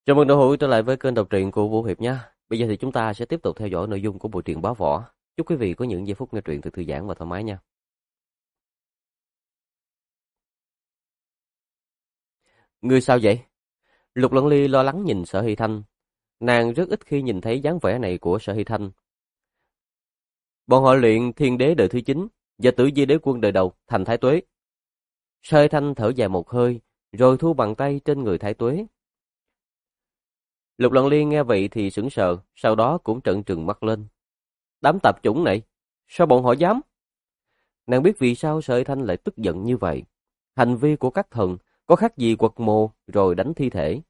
Chào mừng đạo hữu trở lại với kênh đọc truyện của Vũ Hiệp nhé. Bây giờ thì chúng ta sẽ tiếp tục theo dõi nội dung của bộ truyện Bá Võ. Chúc quý vị có những giây phút nghe truyện thật thư giãn và thoải mái nha. Ngươi sao vậy? Lục Lân Ly lo lắng nhìn Sở Hy Thanh. Nàng rất ít khi nhìn thấy dáng vẻ này của Sở Hy Thanh. Bọn họ luyện Thiên Đế đời thứ 9 và Tử Vi Đế Quân đời đầu thành Thái Tuế. Sở Hy Thanh thở dài một hơi, rồi thu bàn tay trên người Thái Tuế. Lục Lân Ly nghe vậy thì sững sờ, sau đó cũng trợn trừng mắt lên. Đám tạp chủng này, sao bọn họ dám? Nàng biết vì sao Sở Hy Thanh lại tức giận như vậy. Hành vi của các thần có khác gì quật mộ rồi đánh thi thể.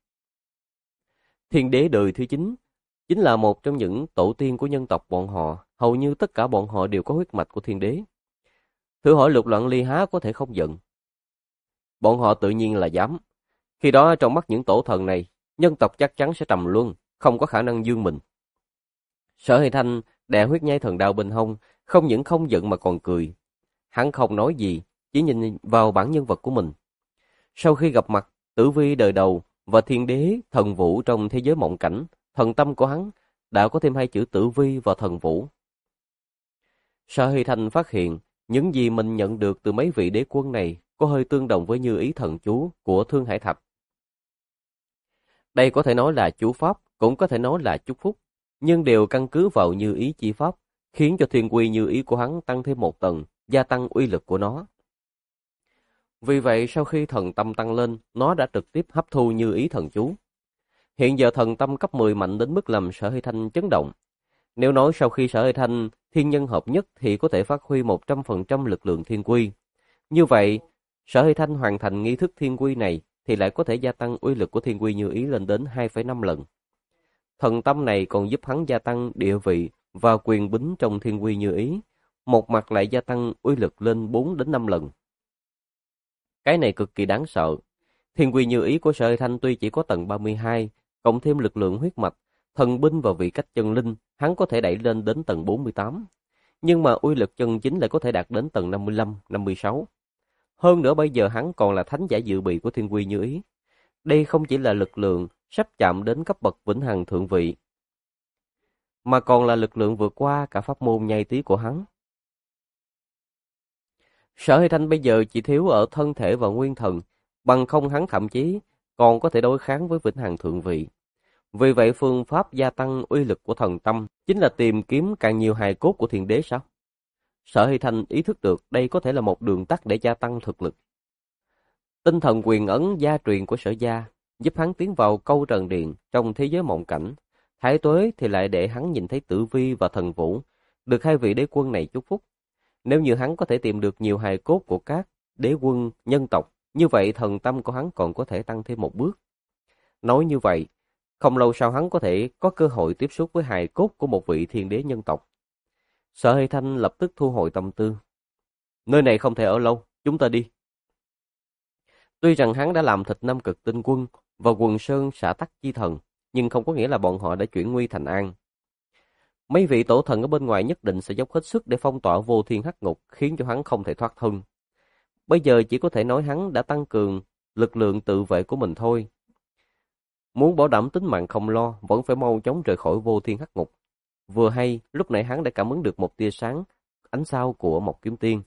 Thiên đế đời thứ 9 chính là một trong những tổ tiên của nhân tộc bọn họ. Hầu như tất cả bọn họ đều có huyết mạch của thiên đế. Thử hỏi Lục Loạn Ly há có thể không giận. Bọn họ tự nhiên là dám. Khi đó trong mắt những tổ thần này, nhân tộc chắc chắn sẽ trầm luân, không có khả năng dương mình. Sở Hy Thanh đè huyết nhai thần đao bên hông, không những không giận mà còn cười. Hắn không nói gì, chỉ nhìn vào bản nhân vật của mình. Sau khi gặp mặt Tử Vi đời đầu và Thiên Đế, Thần Vũ trong thế giới mộng cảnh, thần tâm của hắn đã có thêm hai chữ Tử Vi và Thần Vũ. Sở Hy Thanh phát hiện những gì mình nhận được từ mấy vị đế quân này có hơi tương đồng với như ý thần chú của Thương Hải Thạch. Đây có thể nói là chú pháp, cũng có thể nói là chúc phúc, nhưng đều căn cứ vào như ý chi pháp, khiến cho thiên quy như ý của hắn tăng thêm một tầng, gia tăng uy lực của nó. Vì vậy sau khi thần tâm tăng lên, nó đã trực tiếp hấp thu như ý thần chú. Hiện giờ thần tâm cấp 10 mạnh đến mức làm Sở Hy Thanh chấn động. Nếu nói sau khi Sở Hy Thanh thiên nhân hợp nhất thì có thể phát huy 100% lực lượng thiên quy. Như vậy, Sở Hy Thanh hoàn thành nghi thức thiên quy này thì lại có thể gia tăng uy lực của thiên quy như ý lên đến 2,5 lần. Thần tâm này còn giúp hắn gia tăng địa vị và quyền bính trong thiên quy như ý, một mặt lại gia tăng uy lực lên 4 đến 5 lần. Cái này cực kỳ đáng sợ. Thiên quy như ý của Sở Hy Thanh tuy chỉ có tầng 32, cộng thêm lực lượng huyết mạch, thần binh và vị cách chân linh, hắn có thể đẩy lên đến tầng 48. Nhưng mà uy lực chân chính lại có thể đạt đến tầng 55, 56. Hơn nữa bây giờ hắn còn là thánh giả dự bị của thiên quy như ý. Đây không chỉ là lực lượng sắp chạm đến cấp bậc vĩnh hằng thượng vị, mà còn là lực lượng vượt qua cả pháp môn nhai tí của hắn. Sở Hy Thanh bây giờ chỉ thiếu ở thân thể và nguyên thần, bằng không hắn thậm chí còn có thể đối kháng với vĩnh hằng thượng vị. Vì vậy phương pháp gia tăng uy lực của thần tâm chính là tìm kiếm càng nhiều hài cốt của thiên đế sao? Sở Hy Thanh ý thức được đây có thể là một đường tắt để gia tăng thực lực. Tinh thần quyền ấn gia truyền của Sở gia giúp hắn tiến vào câu trần điện trong thế giới mộng cảnh. Thái Tuế thì lại để hắn nhìn thấy Tử Vi và Thần Vũ, được hai vị đế quân này chúc phúc. Nếu như hắn có thể tìm được nhiều hài cốt của các đế quân nhân tộc, như vậy thần tâm của hắn còn có thể tăng thêm một bước. Nói như vậy, không lâu sau hắn có thể có cơ hội tiếp xúc với hài cốt của một vị thiên đế nhân tộc. Sở Hy Thanh lập tức thu hồi tâm tư. Nơi này không thể ở lâu, chúng ta đi. Tuy rằng hắn đã làm thịt Nam Cực Tinh Quân và Quần Sơn Xã Tắc Chi Thần, nhưng không có nghĩa là bọn họ đã chuyển nguy thành an. Mấy vị tổ thần ở bên ngoài nhất định sẽ dốc hết sức để phong tỏa Vô Thiên Hắc Ngục, khiến cho hắn không thể thoát thân. Bây giờ chỉ có thể nói hắn đã tăng cường lực lượng tự vệ của mình thôi. Muốn bảo đảm tính mạng không lo, vẫn phải mau chóng rời khỏi Vô Thiên Hắc Ngục. Vừa hay, lúc nãy hắn đã cảm ứng được một tia sáng, ánh sao của một kiếm tiên.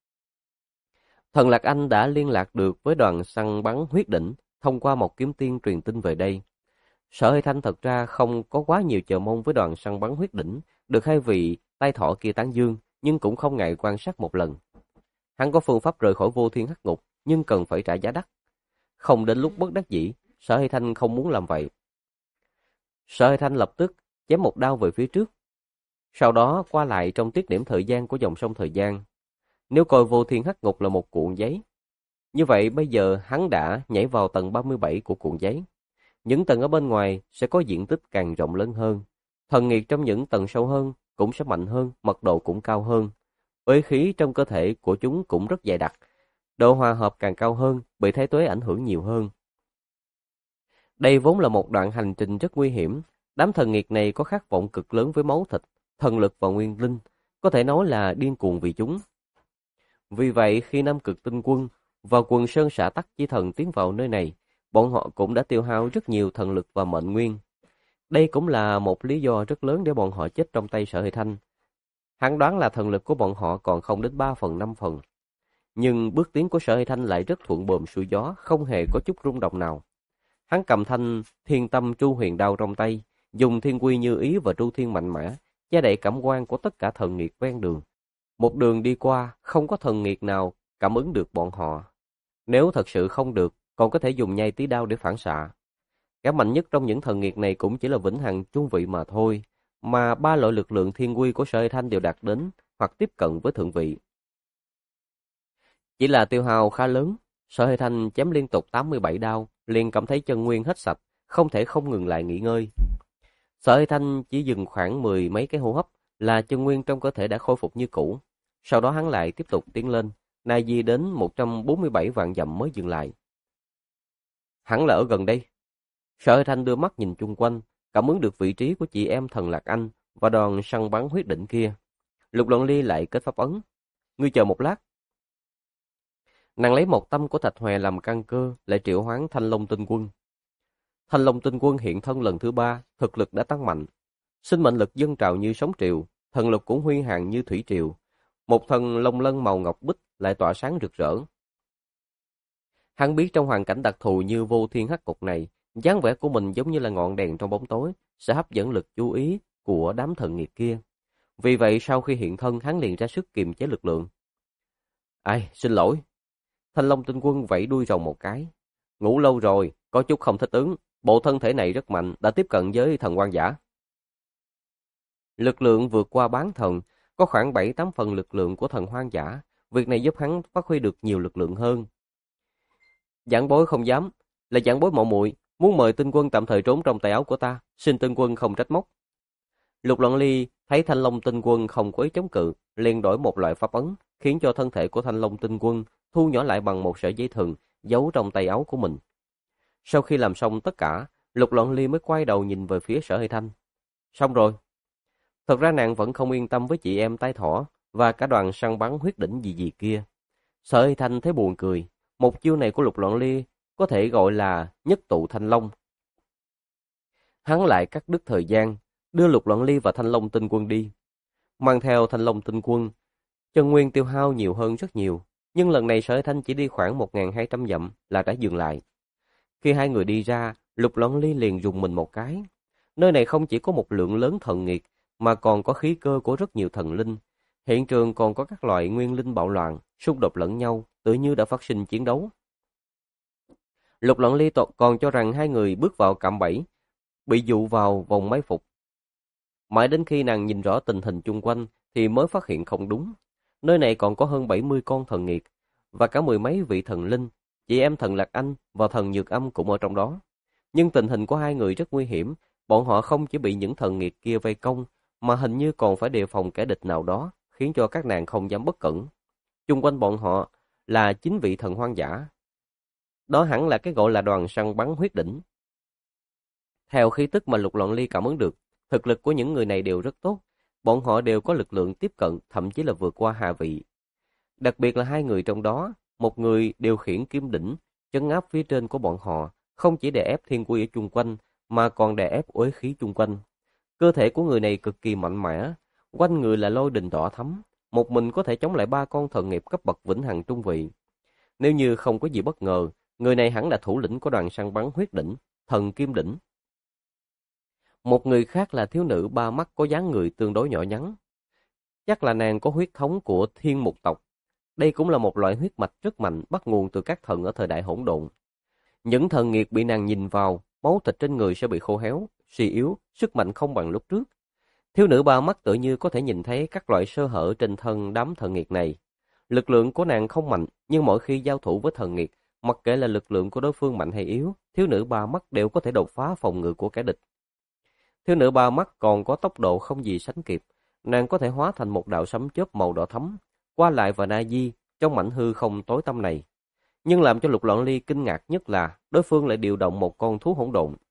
Thần Lạc Anh đã liên lạc được với đoàn săn bắn huyết đỉnh, thông qua một kiếm tiên truyền tin về đây. Sở Hy Thanh thật ra không có quá nhiều chờ mong với đoàn săn bắn huyết đỉnh, được hai vị tay thọ kia tán dương, nhưng cũng không ngại quan sát một lần. Hắn có phương pháp rời khỏi Vô Thiên Hắc Ngục, nhưng cần phải trả giá đắt. Không đến lúc bất đắc dĩ, Sở Hy Thanh không muốn làm vậy. Sở Hy Thanh lập tức chém một đao về phía trước, sau đó qua lại trong tiết điểm thời gian của dòng sông thời gian. Nếu coi Vô Thiên Hắc Ngục là một cuộn giấy, như vậy bây giờ hắn đã nhảy vào tầng 37 của cuộn giấy. Những tầng ở bên ngoài sẽ có diện tích càng rộng lớn hơn. Thần nghiệt trong những tầng sâu hơn cũng sẽ mạnh hơn, mật độ cũng cao hơn. Uế khí trong cơ thể của chúng cũng rất dày đặc. Độ hòa hợp càng cao hơn, bị thái tuế ảnh hưởng nhiều hơn. Đây vốn là một đoạn hành trình rất nguy hiểm. Đám thần nghiệt này có khát vọng cực lớn với máu thịt, thần lực và nguyên linh, có thể nói là điên cuồng vì chúng. Vì vậy khi Nam Cực Tinh Quân và Quần Sơn Xã Tắc Chi Thần tiến vào nơi này, bọn họ cũng đã tiêu hao rất nhiều thần lực và mệnh nguyên. Đây cũng là một lý do rất lớn để bọn họ chết trong tay Sở Hệ Thanh. Hắn đoán là thần lực của bọn họ còn không đến 3 phần 5 phần. Nhưng bước tiến của Sở Hệ Thanh lại rất thuận buồm xuôi gió, không hề có chút rung động nào. Hắn cầm thanh thiên tâm tru huyền đao trong tay, dùng thiên quy như ý và tru thiên mạnh mẽ, che đậy cảm quan của tất cả thần nghiệt ven đường. Một đường đi qua, không có thần nghiệt nào cảm ứng được bọn họ. Nếu thật sự không được, còn có thể dùng nhai tí đao để phản xạ. Kẻ mạnh nhất trong những thần nghiệt này cũng chỉ là vĩnh hằng trung vị mà thôi, mà ba loại lực lượng thiên quy của Sở Hệ Thanh đều đạt đến hoặc tiếp cận với thượng vị. Chỉ là tiêu hao khá lớn, Sở Hệ Thanh chém liên tục 87 đao, liền cảm thấy chân nguyên hết sạch, không thể không ngừng lại nghỉ ngơi. Sở Hệ Thanh chỉ dừng khoảng 10 mấy cái hô hấp là chân nguyên trong cơ thể đã khôi phục như cũ. Sau đó hắn lại tiếp tục tiến lên, nai di đến 147 vạn dặm mới dừng lại. Hẳn là ở gần đây. Sở Hệ Thanh đưa mắt nhìn chung quanh, cảm ứng được vị trí của chị em thần Lạc Anh và đoàn săn bắn huyết đỉnh kia. Lục Loan Ly lại kết pháp ấn. Ngươi chờ một lát. Nàng lấy một tâm của Thạch Hòe làm căn cơ, lại triệu hoán Thanh Long Tinh Quân. Thanh Long Tinh Quân hiện thân lần thứ 3, thực lực đã tăng mạnh. Sinh mệnh lực dâng trào như sóng triều, thần lực cũng huy hàng như thủy triều. Một thần long lân màu ngọc bích lại tỏa sáng rực rỡ. Hắn biết trong hoàn cảnh đặc thù như vô thiên hắc cục này, dáng vẻ của mình giống như là ngọn đèn trong bóng tối, sẽ hấp dẫn lực chú ý của đám thần nghiệt kia. Vì vậy sau khi hiện thân, hắn liền ra sức kiềm chế lực lượng. Ai, xin lỗi. Thanh Long Tinh Quân vẫy đuôi rồng một cái. Ngủ lâu rồi, có chút không thích ứng. Bộ thân thể này rất mạnh, đã tiếp cận với thần quan giả. Lực lượng vượt qua bán thần, có khoảng 7-8 phần lực lượng của thần hoang dã. Việc này giúp hắn phát huy được nhiều lực lượng hơn. Giảng bối không dám, là giảng bối mạo muội muốn mời Tinh Quân tạm thời trốn trong tay áo của ta, xin Tinh Quân không trách móc. Lục Loan Ly thấy Thanh Long Tinh Quân không có ý chống cự, liền đổi một loại pháp ấn, khiến cho thân thể của Thanh Long Tinh Quân thu nhỏ lại bằng một sợi dây thừng giấu trong tay áo của mình. Sau khi làm xong tất cả, Lục Loan Ly mới quay đầu nhìn về phía Sở Hệ Thanh. Xong rồi. Thật ra nàng vẫn không yên tâm với chị em tai thỏ và cả đoàn săn bắn huyết đỉnh gì kia. Sở Hệ Thanh thấy buồn cười. Một chiêu này của Lục Loan Ly có thể gọi là nhất tụ Thanh Long. Hắn lại cắt đứt thời gian, đưa Lục Loan Ly và Thanh Long Tinh Quân đi. Mang theo Thanh Long Tinh Quân, chân nguyên tiêu hao nhiều hơn rất nhiều, nhưng lần này Sở Hệ Thanh chỉ đi khoảng 1.200 dặm là đã dừng lại. Khi hai người đi ra, Lục Loan Ly liền rùng mình một cái. Nơi này không chỉ có một lượng lớn thần nghiệt, mà còn có khí cơ của rất nhiều thần linh. Hiện trường còn có các loại nguyên linh bạo loạn, xung đột lẫn nhau, tự như đã phát sinh chiến đấu. Lục Loan Ly còn cho rằng hai người bước vào cạm bẫy, bị dụ vào vòng mai phục. Mãi đến khi nàng nhìn rõ tình hình chung quanh thì mới phát hiện không đúng. Nơi này còn có hơn 70 con thần nghiệt và cả mười mấy vị thần linh, chị em thần Lạc Anh và thần Nhược Âm cũng ở trong đó. Nhưng tình hình của hai người rất nguy hiểm, bọn họ không chỉ bị những thần nghiệt kia vây công, mà hình như còn phải đề phòng kẻ địch nào đó, khiến cho các nàng không dám bất cẩn. Chung quanh bọn họ là 9 vị thần hoang dã. Đó hẳn là cái gọi là đoàn săn bắn huyết đỉnh. Theo khí tức mà Lục Loan Ly cảm ứng được, thực lực của những người này đều rất tốt. Bọn họ đều có lực lượng tiếp cận, thậm chí là vượt qua hạ vị. Đặc biệt là hai người trong đó, một người điều khiển kim đỉnh, trấn áp phía trên của bọn họ, không chỉ đè ép thiên quy ở chung quanh, mà còn đè ép uế khí chung quanh. Cơ thể của người này cực kỳ mạnh mẽ, quanh người là lôi đình đỏ thắm, một mình có thể chống lại 3 con thần nghiệp cấp bậc vĩnh hằng trung vị. Nếu như không có gì bất ngờ, người này hẳn là thủ lĩnh của đoàn săn bắn huyết đỉnh, thần kim đỉnh. Một người khác là thiếu nữ ba mắt có dáng người tương đối nhỏ nhắn. Chắc là nàng có huyết thống của thiên mục tộc. Đây cũng là một loại huyết mạch rất mạnh bắt nguồn từ các thần ở thời đại hỗn độn. Những thần nghiệt bị nàng nhìn vào, máu thịt trên người sẽ bị khô héo, suy yếu, sức mạnh không bằng lúc trước. Thiếu nữ ba mắt tự như có thể nhìn thấy các loại sơ hở trên thân đám thần nghiệt này. Lực lượng của nàng không mạnh, nhưng mỗi khi giao thủ với thần nghiệt, mặc kệ là lực lượng của đối phương mạnh hay yếu, thiếu nữ ba mắt đều có thể đột phá phòng ngự của kẻ địch. Thiếu nữ ba mắt còn có tốc độ không gì sánh kịp, nàng có thể hóa thành một đạo sấm chớp màu đỏ thắm, qua lại và na di trong mảnh hư không tối tăm này. Nhưng làm cho Lục Loan Ly kinh ngạc nhất là đối phương lại điều động một con thú hỗn độn.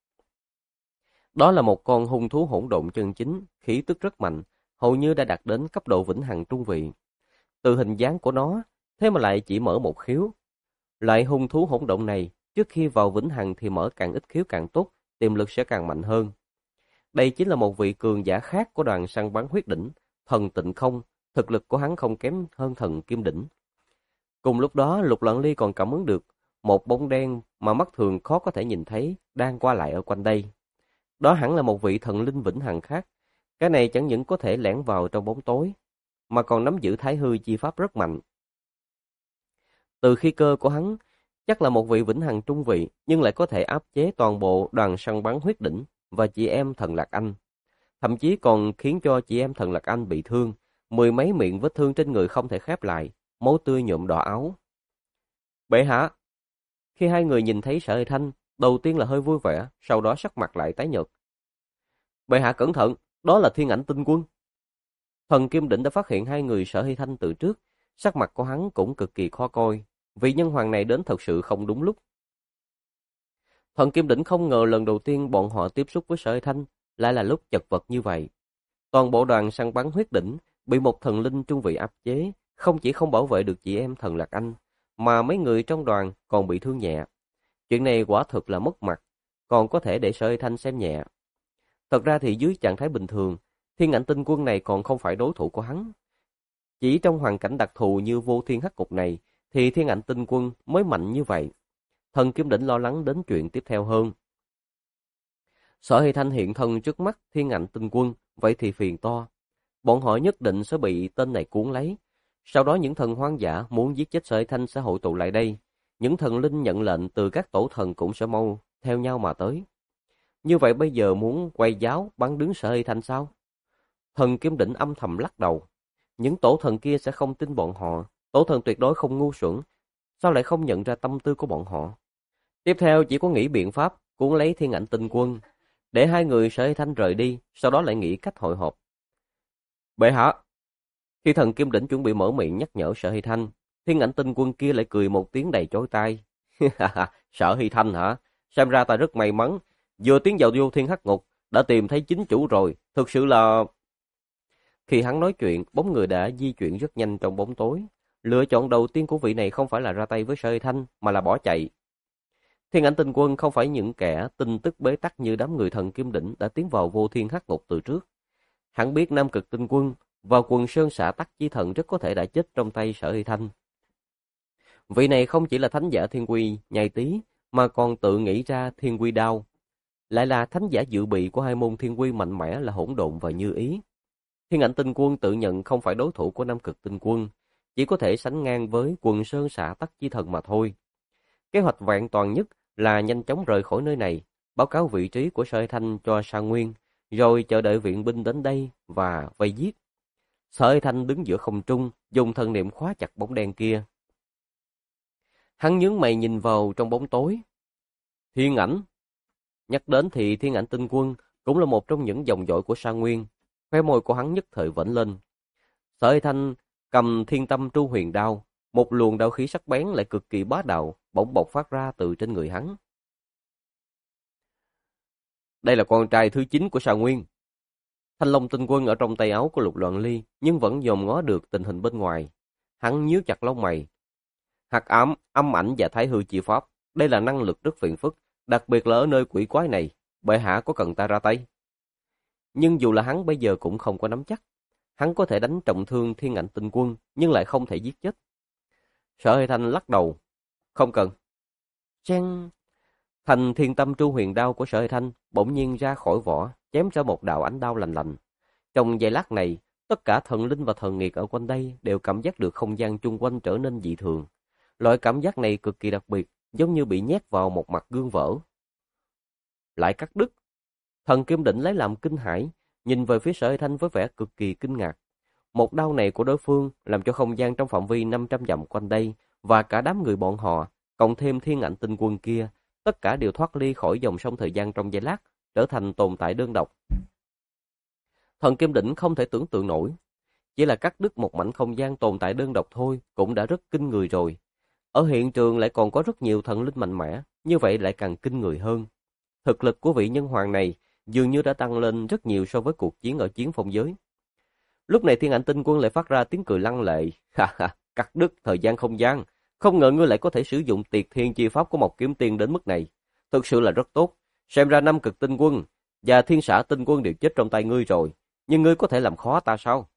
Đó là một con hung thú hỗn độn chân chính, khí tức rất mạnh, hầu như đã đạt đến cấp độ vĩnh hằng trung vị. Từ hình dáng của nó, thế mà lại chỉ mở một khiếu. Loại hung thú hỗn độn này trước khi vào vĩnh hằng thì mở càng ít khiếu càng tốt, tiềm lực sẽ càng mạnh hơn. Đây chính là một vị cường giả khác của đoàn săn bắn huyết đỉnh, thần Tịnh Không, thực lực của hắn không kém hơn thần Kim Đỉnh. Cùng lúc đó, Lục Loạn Ly còn cảm ứng được một bóng đen mà mắt thường khó có thể nhìn thấy đang qua lại ở quanh đây. Đó hẳn là một vị thần linh vĩnh hằng khác. Cái này chẳng những có thể lẻn vào trong bóng tối, mà còn nắm giữ thái hư chi pháp rất mạnh. Từ khí cơ của hắn, chắc là một vị vĩnh hằng trung vị, nhưng lại có thể áp chế toàn bộ đoàn săn bắn huyết đỉnh và chị em thần Lạc Anh. Thậm chí còn khiến cho chị em thần Lạc Anh bị thương, mười mấy miệng vết thương trên người không thể khép lại, máu tươi nhuộm đỏ áo. Bệ hạ! Khi hai người nhìn thấy Sở Hy Thanh, đầu tiên là hơi vui vẻ, sau đó sắc mặt lại tái nhợt. Bệ hạ cẩn thận, đó là Thiên Ảnh Tinh Quân. Thần Kim Đỉnh đã phát hiện hai người Sở Hy Thanh từ trước, sắc mặt của hắn cũng cực kỳ khó coi, vị nhân hoàng này đến thật sự không đúng lúc. Thần Kim Đỉnh không ngờ lần đầu tiên bọn họ tiếp xúc với Sở Hy Thanh lại là lúc chật vật như vậy. Toàn bộ đoàn săn bắn huyết đỉnh bị một thần linh trung vị áp chế, không chỉ không bảo vệ được chị em thần Lạc Anh, mà mấy người trong đoàn còn bị thương nhẹ. Chuyện này quả thực là mất mặt, còn có thể để Sở Hy Thanh xem nhẹ. Thật ra thì dưới trạng thái bình thường, Thiên Ảnh Tinh Quân này còn không phải đối thủ của hắn. Chỉ trong hoàn cảnh đặc thù như vô thiên hắc cục này, thì Thiên Ảnh Tinh Quân mới mạnh như vậy. Thần Kim Đỉnh lo lắng đến chuyện tiếp theo hơn. Sở Hy Thanh hiện thân trước mắt Thiên Ảnh Tinh Quân, vậy thì phiền to. Bọn họ nhất định sẽ bị tên này cuốn lấy. Sau đó những thần hoang dã muốn giết chết Sở Hy Thanh sẽ hội tụ lại đây. Những thần linh nhận lệnh từ các tổ thần cũng sẽ mau theo nhau mà tới. Như vậy bây giờ muốn quay giáo bắn đứng Sở Hy Thanh sao? Thần Kim Đỉnh âm thầm lắc đầu. Những tổ thần kia sẽ không tin bọn họ. Tổ thần tuyệt đối không ngu xuẩn. Sao lại không nhận ra tâm tư của bọn họ? Tiếp theo chỉ có nghĩ biện pháp cuốn lấy Thiên Ảnh Tinh Quân, để hai người Sở Hy Thanh rời đi, sau đó lại nghĩ cách hội họp. Bệ hạ! Khi thần Kim Đỉnh chuẩn bị mở miệng nhắc nhở Sở Hy Thanh, Thiên Ảnh Tinh Quân kia lại cười một tiếng đầy chói tai. Sở Hy Thanh hả? Xem ra ta rất may mắn, vừa tiến vào vô thiên hắc ngục, đã tìm thấy chính chủ rồi, thực sự là... Khi hắn nói chuyện, bóng người đã di chuyển rất nhanh trong bóng tối. Lựa chọn đầu tiên của vị này không phải là ra tay với Sở Hy Thanh, mà là bỏ chạy. Thiên Ảnh Tinh Quân không phải những kẻ tin tức bế tắc như đám người thần Kim Đỉnh đã tiến vào vô thiên hắc ngục từ trước. Hắn biết Nam Cực Tinh Quân và quần sơn xã Tắc Chi Thần rất có thể đã chết trong tay Sở Hy Thanh. Vị này không chỉ là thánh giả thiên quy nhai tí, mà còn tự nghĩ ra thiên quy đao. Lại là thánh giả dự bị của hai môn thiên quy mạnh mẽ là Hỗn Độn và Như Ý. Thiên Ảnh Tinh Quân tự nhận không phải đối thủ của Nam Cực Tinh Quân, chỉ có thể sánh ngang với quần sơn xã Tắc Chi Thần mà thôi. Kế hoạch vẹn toàn nhất là nhanh chóng rời khỏi nơi này, báo cáo vị trí của Sở Hy Thanh cho Sa Nguyên, rồi chờ đợi viện binh đến đây và vây giết. Sở Hy Thanh đứng giữa không trung, dùng thần niệm khóa chặt bóng đen kia. Hắn nhướng mày nhìn vào trong bóng tối. Thiên Ảnh. Nhắc đến thì Thiên Ảnh Tinh Quân cũng là một trong những dòng dõi của Sa Nguyên. Khóe môi của hắn nhất thời vểnh lên. Sở Hy Thanh cầm Thiên Tâm Tru Huyền Đao, một luồng đao khí sắc bén lại cực kỳ bá đạo bỗng bộc phát ra từ trên người hắn. Đây là con trai thứ 9 của Sa Nguyên. Thanh Long Tinh Quân ở trong tay áo của Lục Loạn Ly, nhưng vẫn dòm ngó được tình hình bên ngoài. Hắn nhíu chặt lông mày. Hắc ám, âm ảnh và thái hư chi pháp, đây là năng lực rất phiền phức, đặc biệt là ở nơi quỷ quái này. Bệ hạ có cần ta ra tay? Nhưng dù là hắn bây giờ cũng không có nắm chắc. Hắn có thể đánh trọng thương Thiên Ảnh Tinh Quân, nhưng lại không thể giết chết. Sở Hy Thanh lắc đầu. Không cần. Cheng. Thành Thiên Tâm Tru Huyền Đao của Sở Hy Thanh bỗng nhiên ra khỏi vỏ, chém ra một đạo ánh đao lành lạnh. Trong giây lát này, tất cả thần linh và thần nghiệt ở quanh đây đều cảm giác được không gian chung quanh trở nên dị thường. Loại cảm giác này cực kỳ đặc biệt, giống như bị nhét vào một mặt gương vỡ. Lại cắt đứt. Thần Kim Đỉnh lấy làm kinh hãi, nhìn về phía Sở Hy Thanh với vẻ cực kỳ kinh ngạc. Một đao này của đối phương làm cho không gian trong phạm vi 500 dặm quanh đây và cả đám người bọn họ, cộng thêm Thiên Ảnh Tinh Quân kia, tất cả đều thoát ly khỏi dòng sông thời gian trong giây lát, trở thành tồn tại đơn độc. Thần Kim Đỉnh không thể tưởng tượng nổi, chỉ là cắt đứt một mảnh không gian tồn tại đơn độc thôi cũng đã rất kinh người rồi. Ở hiện trường lại còn có rất nhiều thần linh mạnh mẽ, như vậy lại càng kinh người hơn. Thực lực của vị nhân hoàng này dường như đã tăng lên rất nhiều so với cuộc chiến ở Chiến Phong Giới. Lúc này Thiên Ảnh Tinh Quân lại phát ra tiếng cười lăng lệ. Ha ha, cắt đứt thời gian không gian, Không ngờ ngươi lại có thể sử dụng Tiệt Thiên chi pháp của Mộc Kiếm Tiên đến mức này. Thực sự là rất tốt. Xem ra Nam Cực Tinh Quân và Thiên Xả Tinh Quân đều chết trong tay ngươi rồi. Nhưng ngươi có thể làm khó ta sao?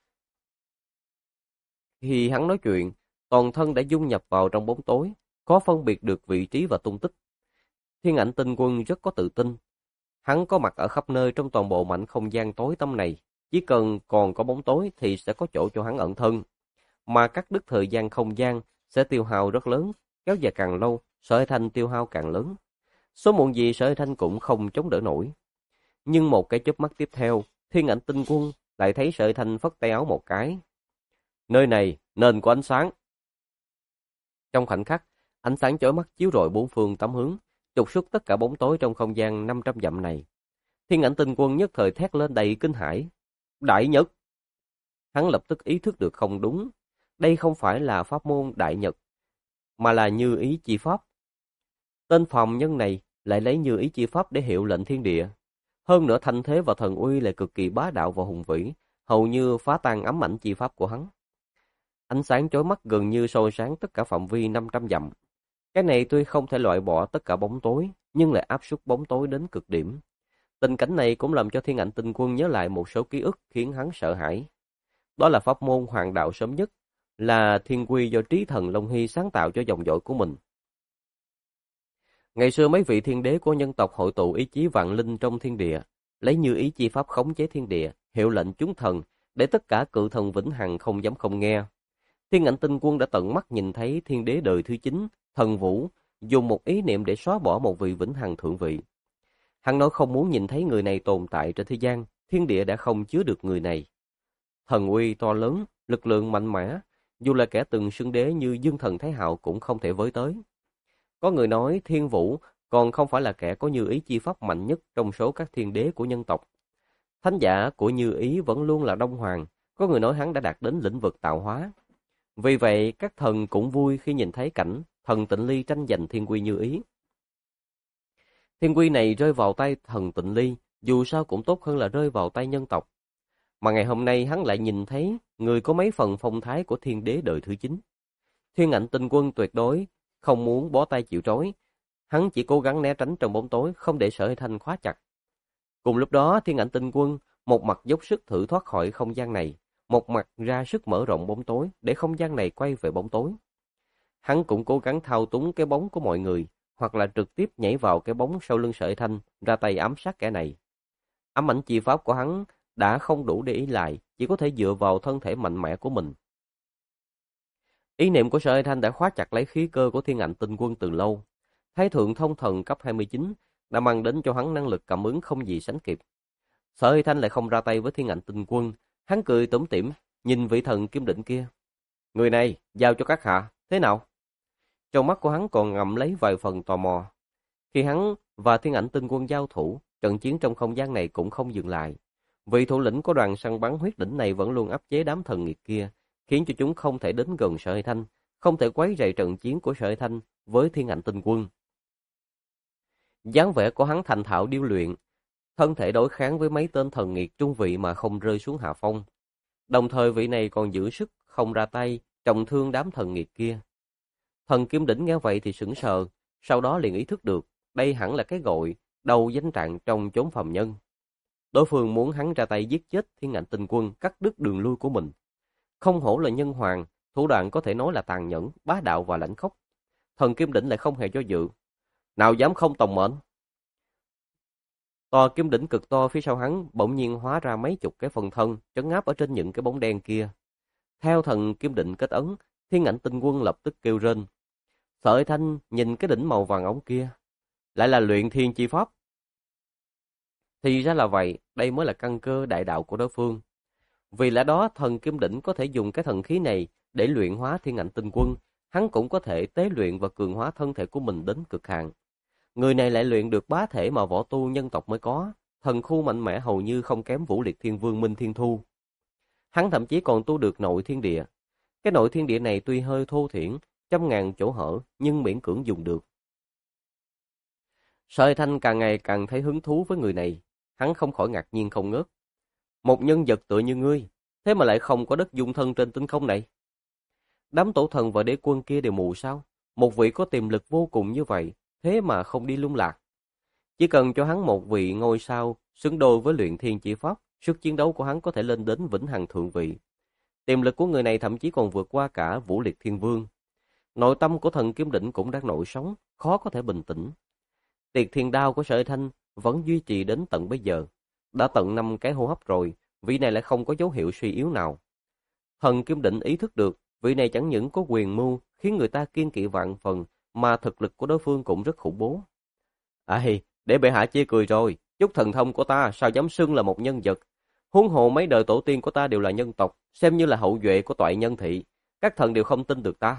Khi hắn nói chuyện, toàn thân đã dung nhập vào trong bóng tối, khó phân biệt được vị trí và tung tích. Thiên Ảnh Tinh Quân rất có tự tin. Hắn có mặt ở khắp nơi trong toàn bộ mảnh không gian tối tăm này. Chỉ cần còn có bóng tối thì sẽ có chỗ cho hắn ẩn thân. Mà cắt đứt thời gian không gian sẽ tiêu hao rất lớn, kéo dài càng lâu, Sở Hải Thanh tiêu hao càng lớn. Số muộn gì Sở Hải Thanh cũng không chống đỡ nổi. Nhưng một cái chớp mắt tiếp theo, Thiên Ảnh Tinh Quân lại thấy Sở Hải Thanh phất tay áo một cái. Nơi này, nền của ánh sáng. Trong khoảnh khắc, ánh sáng chói mắt chiếu rọi bốn phương tám hướng, trục xuất tất cả bóng tối trong không gian 500 dặm này. Thiên Ảnh Tinh Quân nhất thời thét lên đầy kinh hãi. Đại Nhật! Hắn lập tức ý thức được không đúng. Đây không phải là pháp môn Đại Nhật, mà là Như Ý Chi Pháp. Tên phàm nhân này lại lấy Như Ý Chi Pháp để hiệu lệnh thiên địa. Hơn nữa thanh thế và thần uy lại cực kỳ bá đạo và hùng vĩ, hầu như phá tan ám ảnh chi pháp của hắn. Ánh sáng chói mắt gần như soi sáng tất cả phạm vi 500 dặm. Cái này tuy không thể loại bỏ tất cả bóng tối, nhưng lại áp suất bóng tối đến cực điểm. Tình cảnh này cũng làm cho Thiên Ảnh Tinh Quân nhớ lại một số ký ức khiến hắn sợ hãi. Đó là pháp môn hoàng đạo sớm nhất, là thiên quy do Trí Thần Long Hy sáng tạo cho dòng dõi của mình. Ngày xưa mấy vị thiên đế của nhân tộc hội tụ ý chí vạn linh trong thiên địa, lấy Như Ý Chi Pháp khống chế thiên địa, hiệu lệnh chúng thần, để tất cả cự thần vĩnh hằng không dám không nghe. Thiên Ảnh Tinh Quân đã tận mắt nhìn thấy thiên đế đời thứ 9, Thần Vũ, dùng một ý niệm để xóa bỏ một vị vĩnh hằng thượng vị. Hắn nói không muốn nhìn thấy người này tồn tại trên thế gian, thiên địa đã không chứa được người này. Thần uy to lớn, lực lượng mạnh mẽ, dù là kẻ từng xưng đế như Dương Thần Thái Hạo cũng không thể với tới. Có người nói Thiên Vũ còn không phải là kẻ có Như Ý Chi Pháp mạnh nhất trong số các thiên đế của nhân tộc. Thánh giả của Như Ý vẫn luôn là Đông Hoàng, có người nói hắn đã đạt đến lĩnh vực tạo hóa. Vì vậy, các thần cũng vui khi nhìn thấy cảnh thần Tịnh Ly tranh giành thiên quy Như Ý. Thiên quy này rơi vào tay thần Tịnh Ly, dù sao cũng tốt hơn là rơi vào tay nhân tộc. Mà ngày hôm nay hắn lại nhìn thấy người có mấy phần phong thái của thiên đế đời thứ 9. Thiên Ảnh Tinh Quân tuyệt đối không muốn bó tay chịu trói. Hắn chỉ cố gắng né tránh trong bóng tối, không để Sở Hải Thanh khóa chặt. Cùng lúc đó, Thiên Ảnh Tinh Quân một mặt dốc sức thử thoát khỏi không gian này, một mặt ra sức mở rộng bóng tối để không gian này quay về bóng tối. Hắn cũng cố gắng thao túng cái bóng của mọi người, hoặc là trực tiếp nhảy vào cái bóng sau lưng Sở Hải Thanh, ra tay ám sát kẻ này. Ám ảnh chi pháp của hắn đã không đủ để ý lại, chỉ có thể dựa vào thân thể mạnh mẽ của mình. Ý niệm của Sở Hải Thanh đã khóa chặt lấy khí cơ của Thiên Ảnh Tinh Quân từ lâu. Thái thượng thông thần cấp 29 đã mang đến cho hắn năng lực cảm ứng không gì sánh kịp. Sở Hải Thanh lại không ra tay với Thiên Ảnh Tinh Quân, hắn cười tủm tỉm, nhìn vị thần kim đỉnh kia. Người này, giao cho các hạ, thế nào? Trong mắt của hắn còn ngậm lấy vài phần tò mò. Khi hắn và Thiên Ảnh Tinh Quân giao thủ, trận chiến trong không gian này cũng không dừng lại. Vị thủ lĩnh của đoàn săn bắn huyết đỉnh này vẫn luôn áp chế đám thần nghiệt kia, khiến cho chúng không thể đến gần Sở Hải Thanh, không thể quấy rầy trận chiến của Sở Hải Thanh với Thiên Ảnh Tinh Quân. Dáng vẻ của hắn thành thạo điêu luyện, thân thể đối kháng với mấy tên thần nghiệt trung vị mà không rơi xuống hạ phong. Đồng thời vị này còn giữ sức không ra tay, trọng thương đám thần nghiệt kia. Thần Kim Đỉnh nghe vậy thì sững sờ, sau đó liền ý thức được, đây hẳn là cái gọi đầu danh trạng trong chốn phàm nhân. Đối phương muốn hắn ra tay giết chết Thiên Ảnh Tinh Quân, cắt đứt đường lui của mình. Không hổ là nhân hoàng, thủ đoạn có thể nói là tàn nhẫn, bá đạo và lãnh khốc. Thần Kim Đỉnh lại không hề do dự. Nào dám không tòng mệnh? Tòa kim đỉnh cực to phía sau hắn bỗng nhiên hóa ra mấy chục cái phần thân, trấn áp ở trên những cái bóng đen kia. Theo thần kim đỉnh kết ấn, Thiên Ảnh Tinh Quân lập tức kêu rên. Sở Hải Thanh nhìn cái đỉnh màu vàng ống kia, lại là luyện thiên chi pháp. Thì ra là vậy, đây mới là căn cơ đại đạo của đối phương. Vì lẽ đó thần kim đỉnh có thể dùng cái thần khí này để luyện hóa Thiên Ảnh Tinh Quân, hắn cũng có thể tế luyện và cường hóa thân thể của mình đến cực hạn. Người này lại luyện được bá thể mà võ tu nhân tộc mới có, thần khu mạnh mẽ hầu như không kém Vũ Liệt Thiên Vương Minh Thiên Thu. Hắn thậm chí còn tu được nội thiên địa. Cái nội thiên địa này tuy hơi thô thiển, trăm ngàn chỗ hở, nhưng miễn cưỡng dùng được. Sở Hải Thanh càng ngày càng thấy hứng thú với người này, hắn không khỏi ngạc nhiên không ngớt. Một nhân vật tựa như ngươi, thế mà lại không có đất dung thân trên tinh không này. Đám tổ thần và đế quân kia đều mù sao? Một vị có tiềm lực vô cùng như vậy, thế mà không đi lung lạc. Chỉ cần cho hắn một vị ngôi sao xứng đôi với luyện thiên chỉ pháp, sức chiến đấu của hắn có thể lên đến vĩnh hằng thượng vị. Tiềm lực của người này thậm chí còn vượt qua cả Vũ Liệt Thiên Vương. Nội tâm của thần Kiếm Đỉnh cũng đang nổi sóng, khó có thể bình tĩnh. Tiệt thiên đao của Sở Thanh vẫn duy trì đến tận bây giờ. Đã tận 5 cái hô hấp rồi, vị này lại không có dấu hiệu suy yếu nào. Thần Kiếm Đỉnh ý thức được, vị này chẳng những có quyền mưu khiến người ta kiêng kỵ vạn phần, mà thực lực của đối phương cũng rất khủng bố. Để bệ hạ chê cười rồi, chút thần thông của ta sao dám xưng là một nhân vật. Huống hồ mấy đời tổ tiên của ta đều là nhân tộc, xem như là hậu duệ của toại nhân thị. Các thần đều không tin được ta.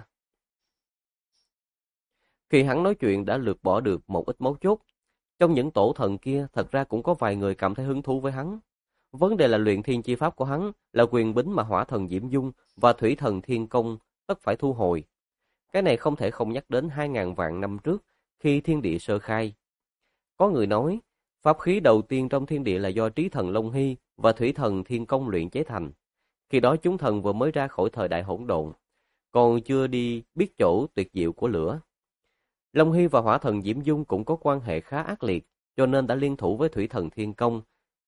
Khi hắn nói chuyện đã lược bỏ được một ít mấu chốt. Trong những tổ thần kia thật ra cũng có vài người cảm thấy hứng thú với hắn. Vấn đề là luyện thiên chi pháp của hắn là quyền bính mà hỏa thần Diễm Dung và thủy thần Thiên Công tất phải thu hồi. Cái này không thể không nhắc đến 2.000 vạn năm trước khi thiên địa sơ khai. Có người nói, pháp khí đầu tiên trong thiên địa là do trí thần Long Hy và thủy thần Thiên Công luyện chế thành. Khi đó chúng thần vừa mới ra khỏi thời đại hỗn độn, còn chưa đi biết chỗ tuyệt diệu của lửa. Long Hy và hỏa thần Diễm Dung cũng có quan hệ khá ác liệt, cho nên đã liên thủ với thủy thần Thiên Công,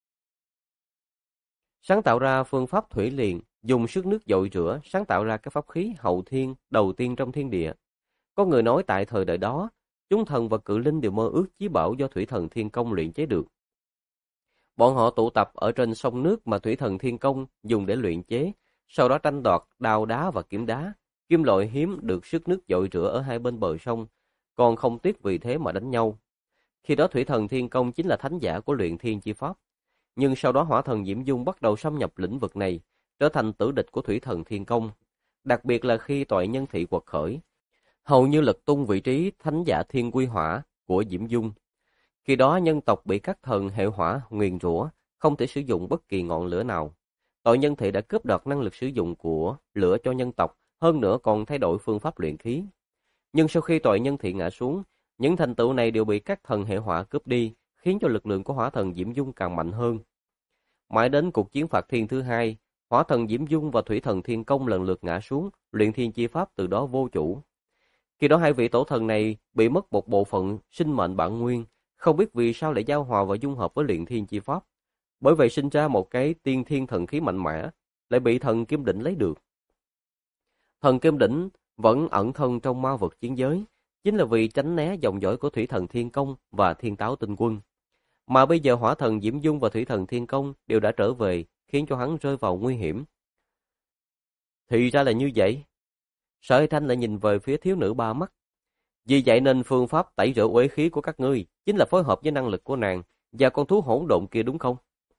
sáng tạo ra phương pháp thủy liền, dùng sức nước dội rửa, sáng tạo ra cái pháp khí hậu thiên đầu tiên trong thiên địa. Có người nói tại thời đại đó, chúng thần và cự linh đều mơ ước chí bảo do thủy thần Thiên Công luyện chế được. Bọn họ tụ tập ở trên sông nước mà thủy thần Thiên Công dùng để luyện chế, sau đó tranh đoạt đao đá và kiếm đá. Kim loại hiếm được sức nước dội rửa ở hai bên bờ sông, còn không tiếc vì thế mà đánh nhau. Khi đó thủy thần Thiên Công chính là thánh giả của luyện thiên chi pháp. Nhưng sau đó hỏa thần Diễm Dung bắt đầu xâm nhập lĩnh vực này, trở thành tử địch của thủy thần Thiên Công. Đặc biệt là khi toại nhân thị quật khởi, hầu như lật tung vị trí thánh giả thiên quy hỏa của Diễm Dung. Khi đó nhân tộc bị các thần hệ hỏa nguyền rủa, không thể sử dụng bất kỳ ngọn lửa nào. Toại nhân thị đã cướp đoạt năng lực sử dụng của lửa cho nhân tộc, hơn nữa còn thay đổi phương pháp luyện khí. Nhưng sau khi toại nhân thị ngã xuống, những thành tựu này đều bị các thần hệ hỏa cướp đi, khiến cho lực lượng của hỏa thần Diễm Dung càng mạnh hơn. Mãi đến cuộc chiến phạt thiên thứ hai, hỏa thần Diễm Dung và thủy thần Thiên Công lần lượt ngã xuống, luyện thiên chi pháp từ đó vô chủ. Khi đó hai vị tổ thần này bị mất một bộ phận sinh mệnh bản nguyên, không biết vì sao lại giao hòa và dung hợp với luyện thiên chi pháp. Bởi vậy sinh ra một cái tiên thiên thần khí mạnh mẽ, lại bị thần Kiếm Đỉnh lấy được. Thần Kiếm Đỉnh vẫn ẩn thân trong ma vật chiến giới, chính là vì tránh né dòng dõi của thủy thần Thiên Công và thiên táo tinh quân. Mà bây giờ hỏa thần Diễm Dung và thủy thần Thiên Công đều đã trở về, khiến cho hắn rơi vào nguy hiểm. Thì ra là như vậy. Sở Thanh lại nhìn về phía thiếu nữ ba mắt. Vì vậy nên phương pháp tẩy rửa uế khí của các ngươi chính là phối hợp với năng lực của nàng và con thú hỗn độn kia đúng không?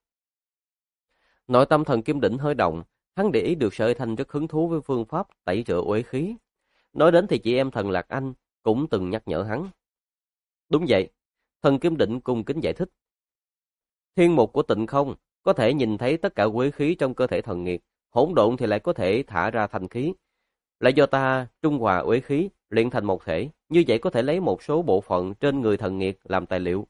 Nội tâm thần Kiếm Đỉnh hơi động, hắn để ý được Sở Thanh rất hứng thú với phương pháp tẩy rửa uế khí. Nói đến thì chị em thần Lạc Anh cũng từng nhắc nhở hắn. Đúng vậy, thần Kiếm Đỉnh cung kính giải thích. Thiên mục của Tịnh Không có thể nhìn thấy tất cả uế khí trong cơ thể thần nghiệt, hỗn độn thì lại có thể thả ra thanh khí. Lại do ta trung hòa uế khí, luyện thành một thể, như vậy có thể lấy một số bộ phận trên người thần nghiệt làm tài liệu.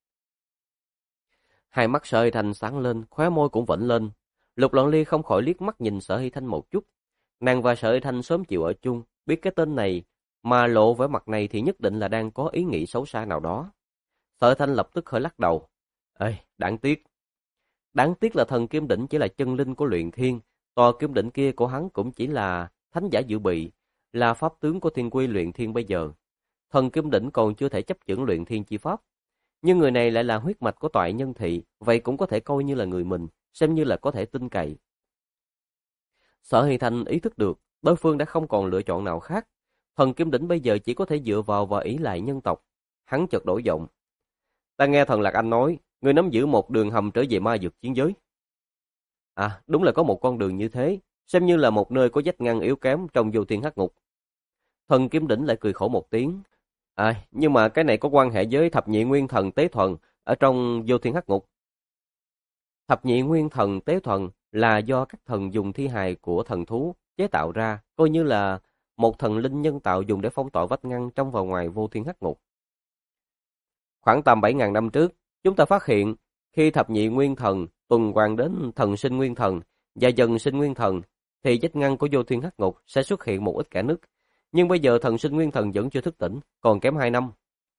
Hai mắt Sở Hy Thanh sáng lên, khóe môi cũng vểnh lên. Lục Loan Ly không khỏi liếc mắt nhìn Sở Hy Thanh một chút. Nàng và Sở Hy Thanh sớm chịu ở chung, biết cái tên này mà lộ vẻ mặt này thì nhất định là đang có ý nghĩ xấu xa nào đó. Sở Hy Thanh lập tức hơi lắc đầu. Ê, đáng tiếc. Đáng tiếc là thần Kiếm Đỉnh chỉ là chân linh của luyện thiên, tòa kiếm đỉnh kia của hắn cũng chỉ là thánh giả dự bị, là pháp tướng của thiên quy luyện thiên bây giờ. Thần Kiếm Đỉnh còn chưa thể chấp chưởng luyện thiên chi pháp. Nhưng người này lại là huyết mạch của toại nhân thị, vậy cũng có thể coi như là người mình, xem như là có thể tin cậy. Sở Hy Thanh ý thức được, đối phương đã không còn lựa chọn nào khác. Thần Kiếm Đỉnh bây giờ chỉ có thể dựa vào và ỷ lại nhân tộc. Hắn chợt đổi giọng. Ta nghe thần Lạc Anh nói, người nắm giữ một đường hầm trở về ma dược chiến giới. À, đúng là có một con đường như thế, xem như là một nơi có vách ngăn yếu kém trong vô thiên hắc ngục. Thần Kiếm Đỉnh lại cười khổ một tiếng. À, nhưng mà cái này có quan hệ với thập nhị nguyên thần tế thuần ở trong vô thiên hắc ngục. Thập nhị nguyên thần tế thuần là do các thần dùng thi hài của thần thú chế tạo ra, coi như là một thần linh nhân tạo dùng để phong tỏa vách ngăn trong và ngoài vô thiên hắc ngục. Khoảng tầm 7.000 năm trước, chúng ta phát hiện khi thập nhị nguyên thần tuần hoàn đến thần sinh nguyên thần và dần sinh nguyên thần, thì vách ngăn của vô thiên hắc ngục sẽ xuất hiện một ít kẽ nứt. Nhưng bây giờ thần sinh nguyên thần vẫn chưa thức tỉnh, còn kém 2 năm.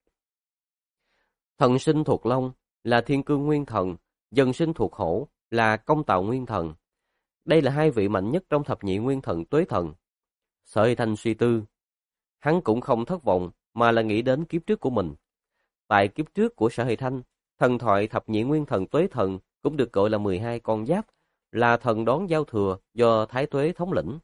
Thần sinh thuộc Long là Thiên Cương Nguyên Thần, dần sinh thuộc Hổ là Công Tào Nguyên Thần. Đây là hai vị mạnh nhất trong thập nhị nguyên thần Tuế Thần. Sở Hy Thanh suy tư. Hắn cũng không thất vọng, mà là nghĩ đến kiếp trước của mình. Tại kiếp trước của Sở Hy Thanh, thần thoại thập nhị nguyên thần Tuế Thần cũng được gọi là 12 con giáp, là thần đón giao thừa do Thái Tuế thống lĩnh.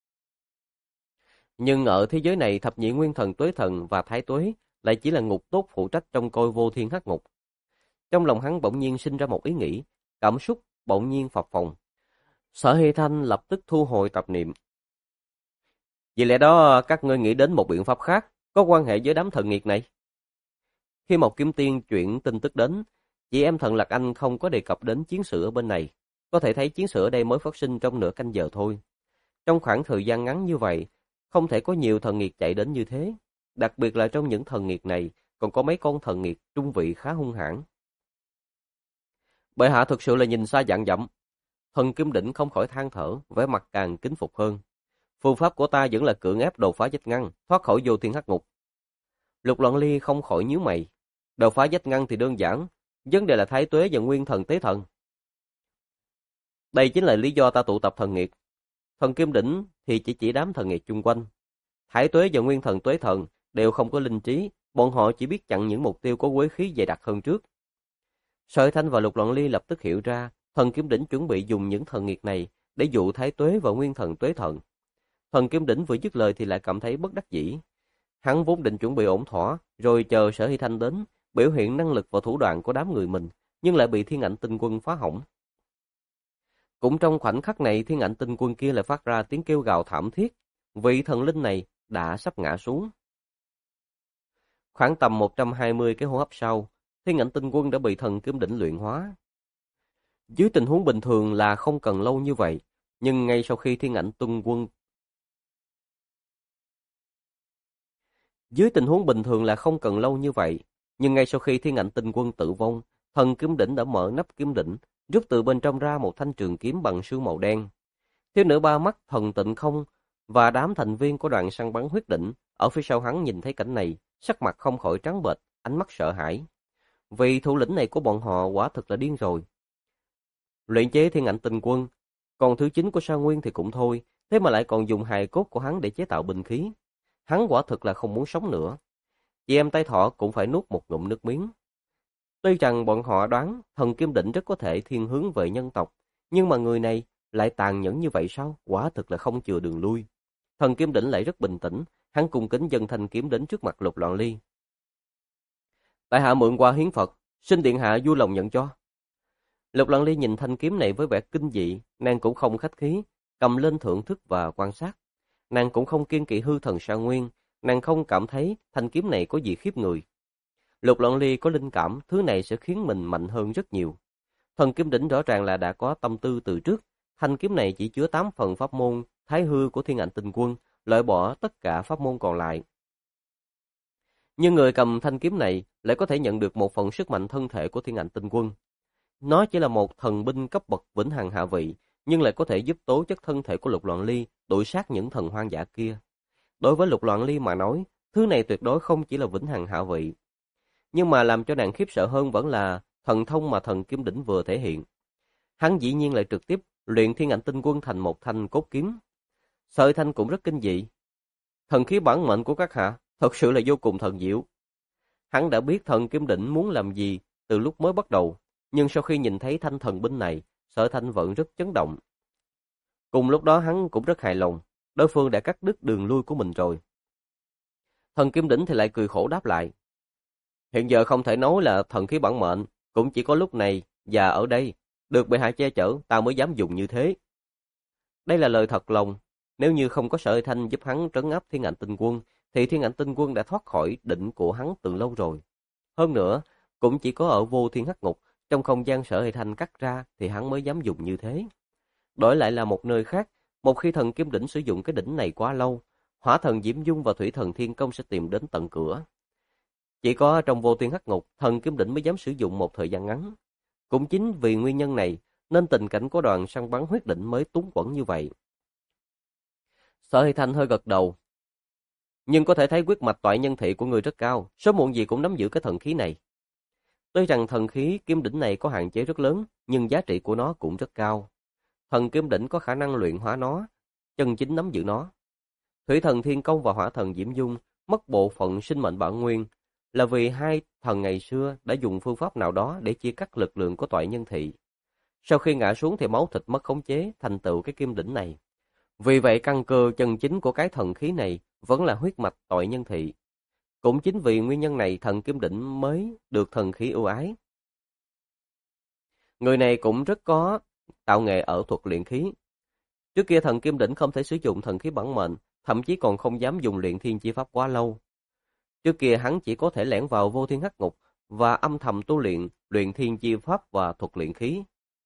Nhưng ở thế giới này, thập nhị nguyên thần Tuế Thần và Thái Tuế lại chỉ là ngục tốt phụ trách trong coi vô thiên hắc ngục. Trong lòng hắn bỗng nhiên sinh ra một ý nghĩ, cảm xúc bỗng nhiên phập phồng. Sở Hy Thanh lập tức thu hồi tập niệm. Vì lẽ đó các ngươi nghĩ đến một biện pháp khác, có quan hệ với đám thần nghiệt này. Khi một kiếm tiên chuyển tin tức đến, chị em thần Lạc Anh không có đề cập đến chiến sự ở bên này. Có thể thấy chiến sự ở đây mới phát sinh trong nửa canh giờ thôi. Trong khoảng thời gian ngắn như vậy, không thể có nhiều thần nghiệt chạy đến như thế. Đặc biệt là trong những thần nghiệt này, còn có mấy con thần nghiệt trung vị khá hung hãn. Bệ hạ thực sự là nhìn xa vạn dặm. Thần Kim Đỉnh không khỏi than thở, vẻ mặt càng kính phục hơn. Phương pháp của ta vẫn là cưỡng ép đột phá vách ngăn, thoát khỏi vô thiên hắc ngục. Lục Loạn Ly không khỏi nhíu mày. Đột phá vách ngăn thì đơn giản, vấn đề là Thái Tuế và Nguyên Thần Tế Thần. Đây chính là lý do ta tụ tập thần nghiệt. Thần Kim Đỉnh thì chỉ đám thần nghiệt chung quanh. Thái Tuế và Nguyên Thần Tuế Thần đều không có linh trí, bọn họ chỉ biết chặn những mục tiêu có quế khí dày đặc hơn trước. Sở Thanh và Lục Loạn Ly lập tức hiểu ra, Thần Kim Đỉnh chuẩn bị dùng những thần nghiệt này để dụ Thái Tuế và Nguyên Thần Tuế Thần. Thần Kim Đỉnh vừa dứt lời thì lại cảm thấy bất đắc dĩ. Hắn vốn định chuẩn bị ổn thỏa, rồi chờ Sở Hy Thanh đến, biểu hiện năng lực và thủ đoạn của đám người mình, nhưng lại bị Thiên Ảnh Tinh Quân phá hỏng. Cũng trong khoảnh khắc này, Thiên Ảnh Tinh Quân kia lại phát ra tiếng kêu gào thảm thiết. Vị thần linh này đã sắp ngã xuống. Khoảng tầm 120 cái hô hấp sau, Thiên Ảnh Tinh Quân đã bị Thần Kim Đỉnh luyện hóa. Dưới tình huống bình thường là không cần lâu như vậy, nhưng ngay sau khi Thiên Ảnh Tinh Quân Thiên Ảnh Tinh Quân tử vong, Thần Kiếm Đỉnh đã mở nắp kiếm đỉnh, rút từ bên trong ra một thanh trường kiếm bằng sương màu đen. Thiếu nữ ba mắt Thần Tịnh Không và đám thành viên của đoàn săn bắn huyết đỉnh ở phía sau hắn nhìn thấy cảnh này, sắc mặt không khỏi trắng bệch, ánh mắt sợ hãi. Vì thủ lĩnh này của bọn họ quả thực là điên rồi. Luyện chế Thiên Ảnh Tinh Quân, còn thứ chính của Sa Nguyên thì cũng thôi, thế mà lại còn dùng hài cốt của hắn để chế tạo binh khí. Hắn quả thực là không muốn sống nữa. Chị em Tay Thọ cũng phải nuốt một ngụm nước miếng. Tuy rằng bọn họ đoán Thần Kim Đỉnh rất có thể thiên hướng về nhân tộc, nhưng mà người này lại tàn nhẫn như vậy sao? Quả thực là không chừa đường lui. Thần Kim Đỉnh lại rất bình tĩnh, hắn cung kính dâng thanh kiếm đến trước mặt Lục Loạn Ly. Tại hạ mượn qua hiến Phật, xin điện hạ vui lòng nhận cho. Lục Loạn Ly nhìn thanh kiếm này với vẻ kinh dị, nàng cũng không khách khí, cầm lên thưởng thức và quan sát. Nàng cũng không kiêng kỵ hư thần Sa Nguyên, nàng không cảm thấy thanh kiếm này có gì khiếp người. Lục Loạn Ly có linh cảm thứ này sẽ khiến mình mạnh hơn rất nhiều. Thần Kim Đỉnh rõ ràng là đã có tâm tư từ trước, thanh kiếm này chỉ chứa 8 phần pháp môn Thái Hư của Thiên Ảnh Tinh Quân, loại bỏ tất cả pháp môn còn lại. Nhưng người cầm thanh kiếm này lại có thể nhận được một phần sức mạnh thân thể của Thiên Ảnh Tinh Quân. Nó chỉ là một thần binh cấp bậc vĩnh hằng hạ vị, nhưng lại có thể giúp tố chất thân thể của Lục Loạn Ly đuổi sát những thần hoang dã kia. Đối với Lục Loạn Ly mà nói, thứ này tuyệt đối không chỉ là vĩnh hằng hạ vị. Nhưng mà làm cho nàng khiếp sợ hơn vẫn là thần thông mà Thần Kim Đỉnh vừa thể hiện. Hắn dĩ nhiên lại trực tiếp luyện Thiên Ảnh Tinh Quân thành một thanh cốt kiếm. Sợi thanh cũng rất kinh dị. Thần khí bản mệnh của các hạ thật sự là vô cùng thần diệu. Hắn đã biết Thần Kim Đỉnh muốn làm gì từ lúc mới bắt đầu, nhưng sau khi nhìn thấy thanh thần binh này, Sở Thanh vẫn rất chấn động. Cùng lúc đó hắn cũng rất hài lòng, đối phương đã cắt đứt đường lui của mình rồi. Thần Kim Đỉnh thì lại cười khổ đáp lại. Hiện giờ không thể nói là thần khí bản mệnh, cũng chỉ có lúc này và ở đây, được bệ hạ che chở ta mới dám dùng như thế. Đây là lời thật lòng, nếu như không có Sở Thanh giúp hắn trấn áp Thiên Ảnh Tinh Quân, thì Thiên Ảnh Tinh Quân đã thoát khỏi đỉnh của hắn từ lâu rồi. Hơn nữa, cũng chỉ có ở Vô Thiên Hắc Ngục, trong không gian Sở Thanh cắt ra thì hắn mới dám dùng như thế. Đổi lại là một nơi khác, một khi Thần Kim Đỉnh sử dụng cái đỉnh này quá lâu, Hỏa Thần Diễm Dung và Thủy Thần Thiên Công sẽ tìm đến tận cửa. Chỉ có trong Vô Thiên Hắc Ngục, Thần Kim Đỉnh mới dám sử dụng một thời gian ngắn. Cũng chính vì nguyên nhân này, nên tình cảnh của đoàn săn bắn huyết đỉnh mới túng quẫn như vậy. Sở Hy Thanh hơi gật đầu. Nhưng có thể thấy huyết mạch toại nhân thị của người rất cao, sớm muộn gì cũng nắm giữ cái thần khí này. Tuy rằng thần khí kiếm đỉnh này có hạn chế rất lớn, nhưng giá trị của nó cũng rất cao. Thần kiếm đỉnh có khả năng luyện hóa nó, chân chính nắm giữ nó. Thủy thần Thiên Công và hỏa thần Diễm Dung mất bộ phận sinh mệnh bản nguyên là vì hai thần ngày xưa đã dùng phương pháp nào đó để chia cắt lực lượng của toại nhân thị. Sau khi ngã xuống thì máu thịt mất khống chế, thành tựu cái kim đỉnh này. Vì vậy căn cơ chân chính của cái thần khí này vẫn là huyết mạch toại nhân thị. Cũng chính vì nguyên nhân này thần kim đỉnh mới được thần khí ưu ái. Người này cũng rất có tạo nghệ ở thuật luyện khí. Trước kia thần kim đỉnh không thể sử dụng thần khí bản mệnh, thậm chí còn không dám dùng luyện thiên chi pháp quá lâu. Trước kia hắn chỉ có thể lẻn vào vô thiên hắc ngục và âm thầm tu luyện thiên chi pháp và thuật luyện khí.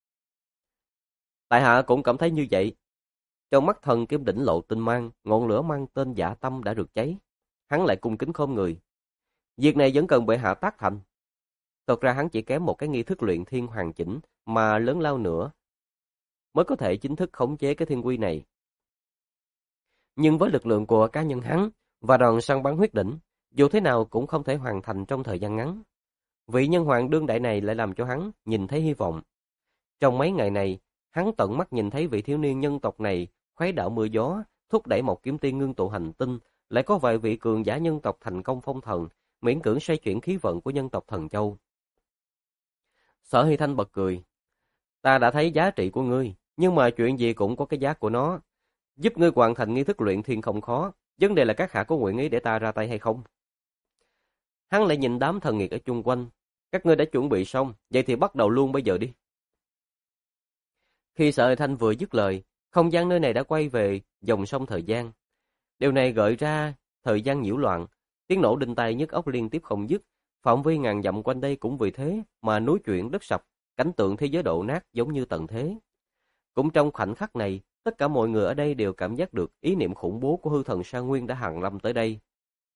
Tại hạ cũng cảm thấy như vậy. Trong mắt thần kim đỉnh lộ tinh mang, ngọn lửa mang tên Dạ Tâm đã được cháy. Hắn lại cung kính khom người. Việc này vẫn cần bệ hạ tác thành. Thật ra hắn chỉ kém một cái nghi thức luyện thiên hoàn chỉnh mà lớn lao nữa mới có thể chính thức khống chế cái thiên quy này. Nhưng với lực lượng của cá nhân hắn và đoàn săn bắn huyết đỉnh, dù thế nào cũng không thể hoàn thành trong thời gian ngắn. Vị nhân hoàng đương đại này lại làm cho hắn nhìn thấy hy vọng. Trong mấy ngày này, hắn tận mắt nhìn thấy vị thiếu niên nhân tộc này khuấy đảo mưa gió, thúc đẩy một kiếm tiên ngưng tụ hành tinh, lại có vài vị cường giả nhân tộc thành công phong thần, miễn cưỡng xoay chuyển khí vận của nhân tộc Thần Châu. Sở Hy Thanh bật cười. Ta đã thấy giá trị của ngươi, nhưng mà chuyện gì cũng có cái giá của nó. Giúp ngươi hoàn thành nghi thức luyện thiên không khó, vấn đề là các hạ có nguyện ý để ta ra tay hay không? Hắn lại nhìn đám thần nghiệt ở chung quanh. Các ngươi đã chuẩn bị xong, vậy thì bắt đầu luôn bây giờ đi. Khi Sở Hy Thanh vừa dứt lời, không gian nơi này đã quay về dòng sông thời gian. Điều này gợi ra thời gian nhiễu loạn, tiếng nổ đinh tai nhức óc liên tiếp không dứt. Phạm vi ngàn dặm quanh đây cũng vì thế mà núi chuyển đất sập, cảnh tượng thế giới đổ nát giống như tận thế. Cũng trong khoảnh khắc này, tất cả mọi người ở đây đều cảm giác được ý niệm khủng bố của hư thần Sa Nguyên đã hàng lâm tới đây.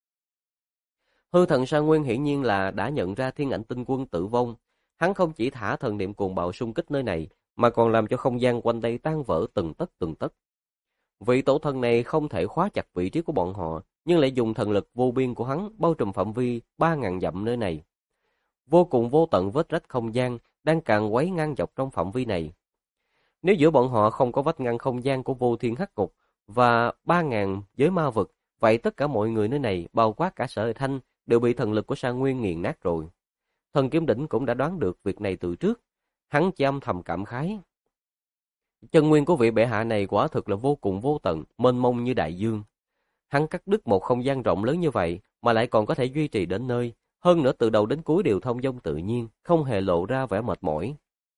Hư thần Sa Nguyên hiển nhiên là đã nhận ra thiên ảnh tinh quân tử vong. Hắn không chỉ thả thần niệm cuồng bạo xung kích nơi này, mà còn làm cho không gian quanh đây tan vỡ từng tấc từng tấc. Vị tổ thần này không thể khóa chặt vị trí của bọn họ, nhưng lại dùng thần lực vô biên của hắn bao trùm phạm vi 3.000 dặm nơi này. Vô cùng vô tận vết rách không gian đang càn quấy ngang dọc trong phạm vi này. Nếu giữa bọn họ không có vách ngăn không gian của vô thiên hắc ngục và 3.000 giới ma vực, vậy tất cả mọi người nơi này, bao quát cả Sở Hy Thanh, đều bị thần lực của Sa Nguyên nghiền nát rồi. Thần Kiếm Đỉnh cũng đã đoán được việc này từ trước. Hắn chỉ âm thầm cảm khái. Chân nguyên của vị bệ hạ này quả thực là vô cùng vô tận, mênh mông như đại dương. Hắn cắt đứt một không gian rộng lớn như vậy mà lại còn có thể duy trì đến nơi, hơn nữa từ đầu đến cuối đều thông dong tự nhiên, không hề lộ ra vẻ mệt mỏi.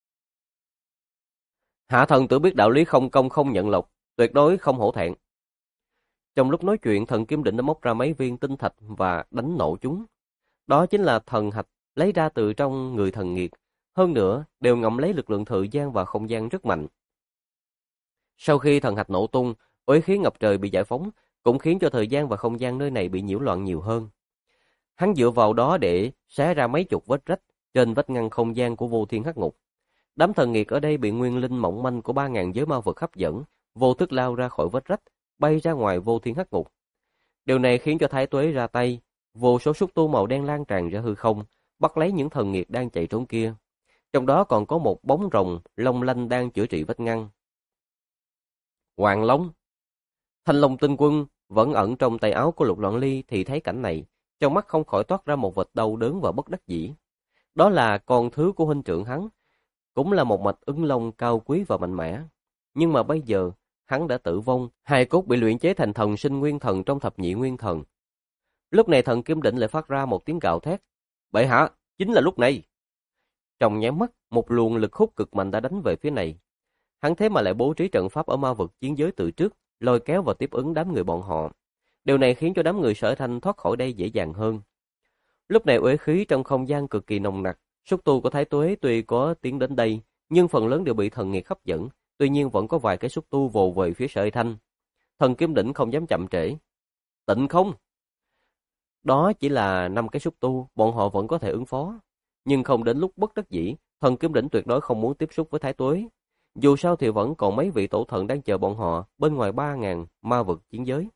Hạ thần tự biết đạo lý không công không nhận lộc, tuyệt đối không hổ thẹn. Trong lúc nói chuyện, thần Kiếm Đỉnh đã móc ra mấy viên tinh thạch và đánh nổ chúng. Đó chính là thần hạch lấy ra từ trong người thần nghiệt, hơn nữa đều ngậm lấy lực lượng thời gian và không gian rất mạnh. Sau khi thần hạch nổ tung, uế khí ngập trời bị giải phóng, cũng khiến cho thời gian và không gian nơi này bị nhiễu loạn nhiều hơn. Hắn dựa vào đó để xé ra mấy chục vết rách trên vách ngăn không gian của vô thiên hắc ngục. Đám thần nghiệt ở đây bị nguyên linh mỏng manh của 3.000 giới ma vật hấp dẫn, vô thức lao ra khỏi vết rách, bay ra ngoài vô thiên hắc ngục. Điều này khiến cho Thái Tuế ra tay, vô số xúc tu màu đen lan tràn ra hư không, bắt lấy những thần nghiệt đang chạy trốn kia. Trong đó còn có một bóng rồng long lanh đang chữa trị vết ngăn. Hoàng Long. Thanh Long Tinh Quân vẫn ẩn trong tay áo của Lục Loạn Ly thì thấy cảnh này, trong mắt không khỏi toát ra một vệt đau đớn và bất đắc dĩ. Đó là con thứ của huynh trưởng hắn, cũng là một mạch Ứng Long cao quý và mạnh mẽ. Nhưng mà bây giờ, hắn đã tử vong, hài cốt bị luyện chế thành thần sinh nguyên thần trong thập nhị nguyên thần. Lúc này thần Kiếm Đỉnh lại phát ra một tiếng gào thét. Bệ hạ, chính là lúc này. Trong nháy mắt, một luồng lực hút cực mạnh đã đánh về phía này. Hắn thế mà lại bố trí trận pháp ở ma vực chiến giới từ trước, lôi kéo và tiếp ứng đám người bọn họ. Điều này khiến cho đám người Sở Thanh thoát khỏi đây dễ dàng hơn. Lúc này uế khí trong không gian cực kỳ nồng nặc, xúc tu của Thái Tuế tuy có tiến đến đây, nhưng phần lớn đều bị thần nghiệt hấp dẫn, tuy nhiên vẫn có vài cái xúc tu vồ về phía Sở Thanh. Thần Kiếm Đỉnh không dám chậm trễ. Tịnh không? Đó chỉ là 5 cái xúc tu, bọn họ vẫn có thể ứng phó. Nhưng không đến lúc bất đắc dĩ, thần Kiếm Đỉnh tuyệt đối không muốn tiếp xúc với Thái Tuế. Dù sao thì vẫn còn mấy vị tổ thần đang chờ bọn họ bên ngoài 3.000 ma vực chiến giới.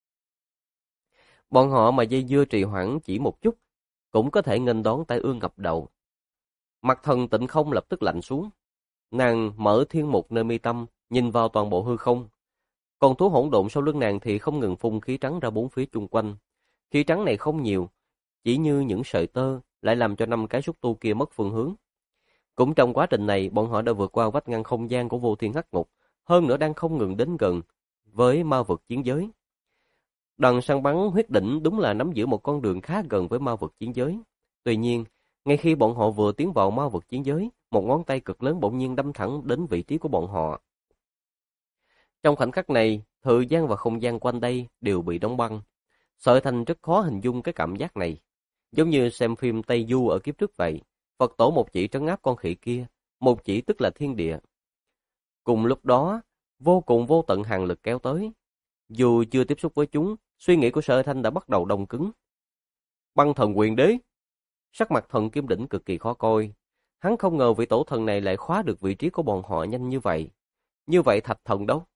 Bọn họ mà dây dưa trì hoãn chỉ một chút, cũng có thể nghênh đón tai ương ngập đầu. Mặt thần Tịnh Không lập tức lạnh xuống. Nàng mở thiên mục nơi mi tâm, nhìn vào toàn bộ hư không. Còn thú hỗn độn sau lưng nàng thì không ngừng phun khí trắng ra bốn phía chung quanh. Khí trắng này không nhiều, chỉ như những sợi tơ, lại làm cho 5 cái xúc tu kia mất phương hướng. Cũng trong quá trình này, bọn họ đã vượt qua vách ngăn không gian của vô thiên hắc ngục, hơn nữa đang không ngừng đến gần với ma vực chiến giới. Đoàn săn bắn huyết đỉnh đúng là nắm giữ một con đường khá gần với ma vực chiến giới. Tuy nhiên, ngay khi bọn họ vừa tiến vào ma vực chiến giới, một ngón tay cực lớn bỗng nhiên đâm thẳng đến vị trí của bọn họ. Trong khoảnh khắc này, thời gian và không gian quanh đây đều bị đóng băng. Sở Thành rất khó hình dung cái cảm giác này. Giống như xem phim Tây Du ở kiếp trước vậy. Phật tổ một chỉ trấn áp con khỉ kia, một chỉ tức là thiên địa. Cùng lúc đó, vô cùng vô tận hàn lực kéo tới. Dù chưa tiếp xúc với chúng, suy nghĩ của Sở Thanh đã bắt đầu đông cứng. Băng thần quyền đế. Sắc mặt thần Kim Đỉnh cực kỳ khó coi. Hắn không ngờ vị tổ thần này lại khóa được vị trí của bọn họ nhanh như vậy. Như vậy thạch thần đâu?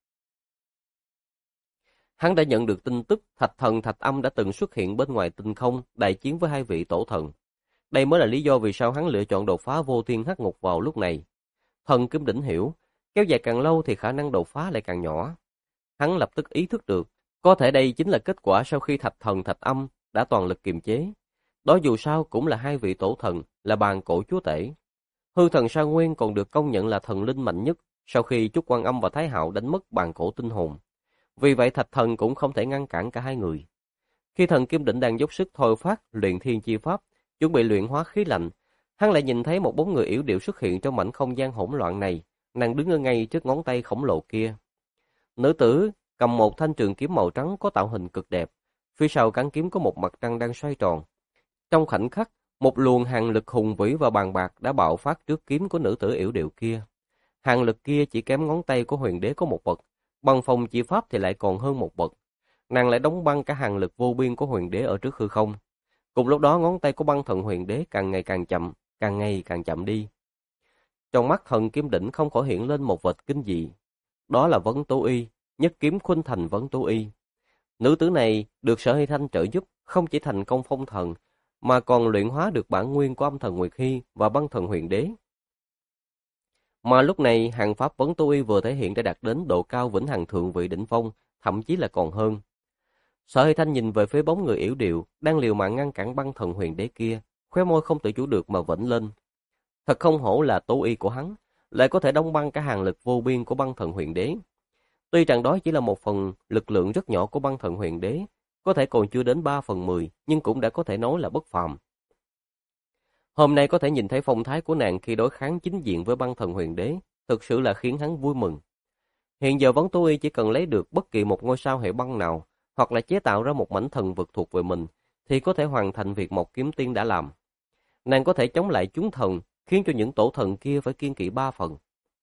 Hắn đã nhận được tin tức thạch thần Thạch Âm đã từng xuất hiện bên ngoài tinh không đại chiến với 2 vị tổ thần. Đây mới là lý do vì sao hắn lựa chọn đột phá vô thiên hắc ngục vào lúc này. Thần Kim Đỉnh hiểu, kéo dài càng lâu thì khả năng đột phá lại càng nhỏ. Hắn lập tức ý thức được, có thể đây chính là kết quả sau khi thạch thần Thạch Âm đã toàn lực kiềm chế. Đó dù sao cũng là 2 vị tổ thần, là bàn cổ chúa tể. Hư thần Sa Nguyên còn được công nhận là thần linh mạnh nhất sau khi Chúc Quan Âm và Thái Hạo đánh mất bàn cổ tinh hồn. Vì vậy thạch thần cũng không thể ngăn cản cả hai người. Khi thần Kim Đỉnh đang dốc sức thôi phát luyện thiên chi pháp, chuẩn bị luyện hóa khí lạnh, hắn lại nhìn thấy một bóng người yểu điệu xuất hiện trong mảnh không gian hỗn loạn này, nàng đứng ở ngay trước ngón tay khổng lồ kia. Nữ tử cầm một thanh trường kiếm màu trắng có tạo hình cực đẹp, phía sau cán kiếm có một mặt trăng đang xoay tròn. Trong khoảnh khắc, một luồng hàn lực hùng vĩ và bàn bạc đã bạo phát trước kiếm của nữ tử yểu điệu kia. Hàn lực kia chỉ kém ngón tay của huyền đế có một bậc, bằng phong chi pháp thì lại còn hơn một bậc. Nàng lại đóng băng cả hàn lực vô biên của huyền đế ở trước hư không. Cùng lúc đó ngón tay của băng thần huyền đế càng ngày càng chậm, càng ngày càng chậm đi. Trong mắt thần Kim Đỉnh không khỏi hiện lên một vệt kinh dị. Đó là Vấn Tố Y, nhất kiếm khuynh thành Vấn Tố Y. Nữ tử này được Sở Hy Thanh trợ giúp, không chỉ thành công phong thần, mà còn luyện hóa được bản nguyên của âm thần Nguyệt Hy và băng thần huyền đế. Mà lúc này, hàng pháp Vấn Tố Y vừa thể hiện đã đạt đến độ cao vĩnh hằng thượng vị đỉnh phong, thậm chí là còn hơn. Sở Hy Thanh nhìn về phía bóng người yểu điệu, đang liều mạng ngăn cản băng thần huyền đế kia, khóe môi không tự chủ được mà vểnh lên. Thật không hổ là Tố Y của hắn, lại có thể đóng băng cả hàng lực vô biên của băng thần huyền đế. Tuy rằng đó chỉ là một phần lực lượng rất nhỏ của băng thần huyền đế, có thể còn chưa đến 3/10, nhưng cũng đã có thể nói là bất phàm. Hôm nay có thể nhìn thấy phong thái của nàng khi đối kháng chính diện với băng thần huyền đế, thực sự là khiến hắn vui mừng. Hiện giờ Vấn Tố Y chỉ cần lấy được bất kỳ một ngôi sao hệ băng nào, hoặc là chế tạo ra một mảnh thần vực thuộc về mình, thì có thể hoàn thành việc một kiếm tiên đã làm. Nàng có thể chống lại chúng thần, khiến cho những tổ thần kia phải kiêng kỵ 3 phần.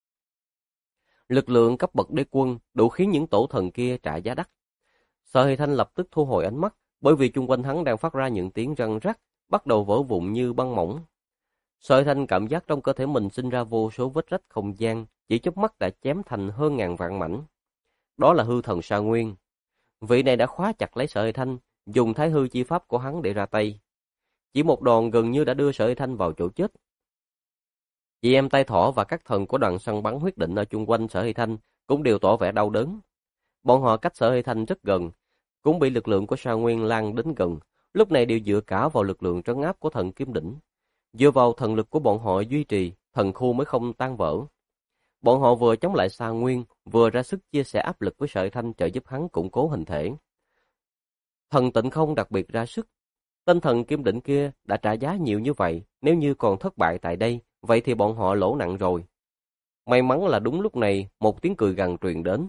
Lực lượng cấp bậc đế quân đủ khiến những tổ thần kia trả giá đắt. Sở Hy Thanh lập tức thu hồi ánh mắt, bởi vì chung quanh hắn đang phát ra những tiếng răng rắc, bắt đầu vỡ vụn như băng mỏng. Sở Hy Thanh cảm giác trong cơ thể mình sinh ra vô số vết rách không gian, chỉ chớp mắt đã chém thành hơn ngàn vạn mảnh. Đó là hư thần Sa Nguyên. Vị này đã khóa chặt lấy Sở Hy Thanh, dùng thái hư chi pháp của hắn để ra tay. Chỉ một đòn gần như đã đưa Sở Hy Thanh vào chỗ chết. Chị em tay thỏ và các thần của đoàn săn bắn huyết định ở chung quanh Sở Hy Thanh cũng đều tỏ vẻ đau đớn. Bọn họ cách Sở Hy Thanh rất gần, cũng bị lực lượng của Sa Nguyên lan đến gần, lúc này đều dựa cả vào lực lượng trấn áp của thần Kiếm Đỉnh. Dựa vào thần lực của bọn họ duy trì, thần khu mới không tan vỡ. Bọn họ vừa chống lại Sa Nguyên, vừa ra sức chia sẻ áp lực với Sở Hy Thanh trợ giúp hắn củng cố hình thể. Thần Tịnh Không đặc biệt ra sức. Tên thần Kim Đỉnh kia đã trả giá nhiều như vậy, nếu như còn thất bại tại đây, vậy thì bọn họ lỗ nặng rồi. May mắn là đúng lúc này, một tiếng cười gằn truyền đến.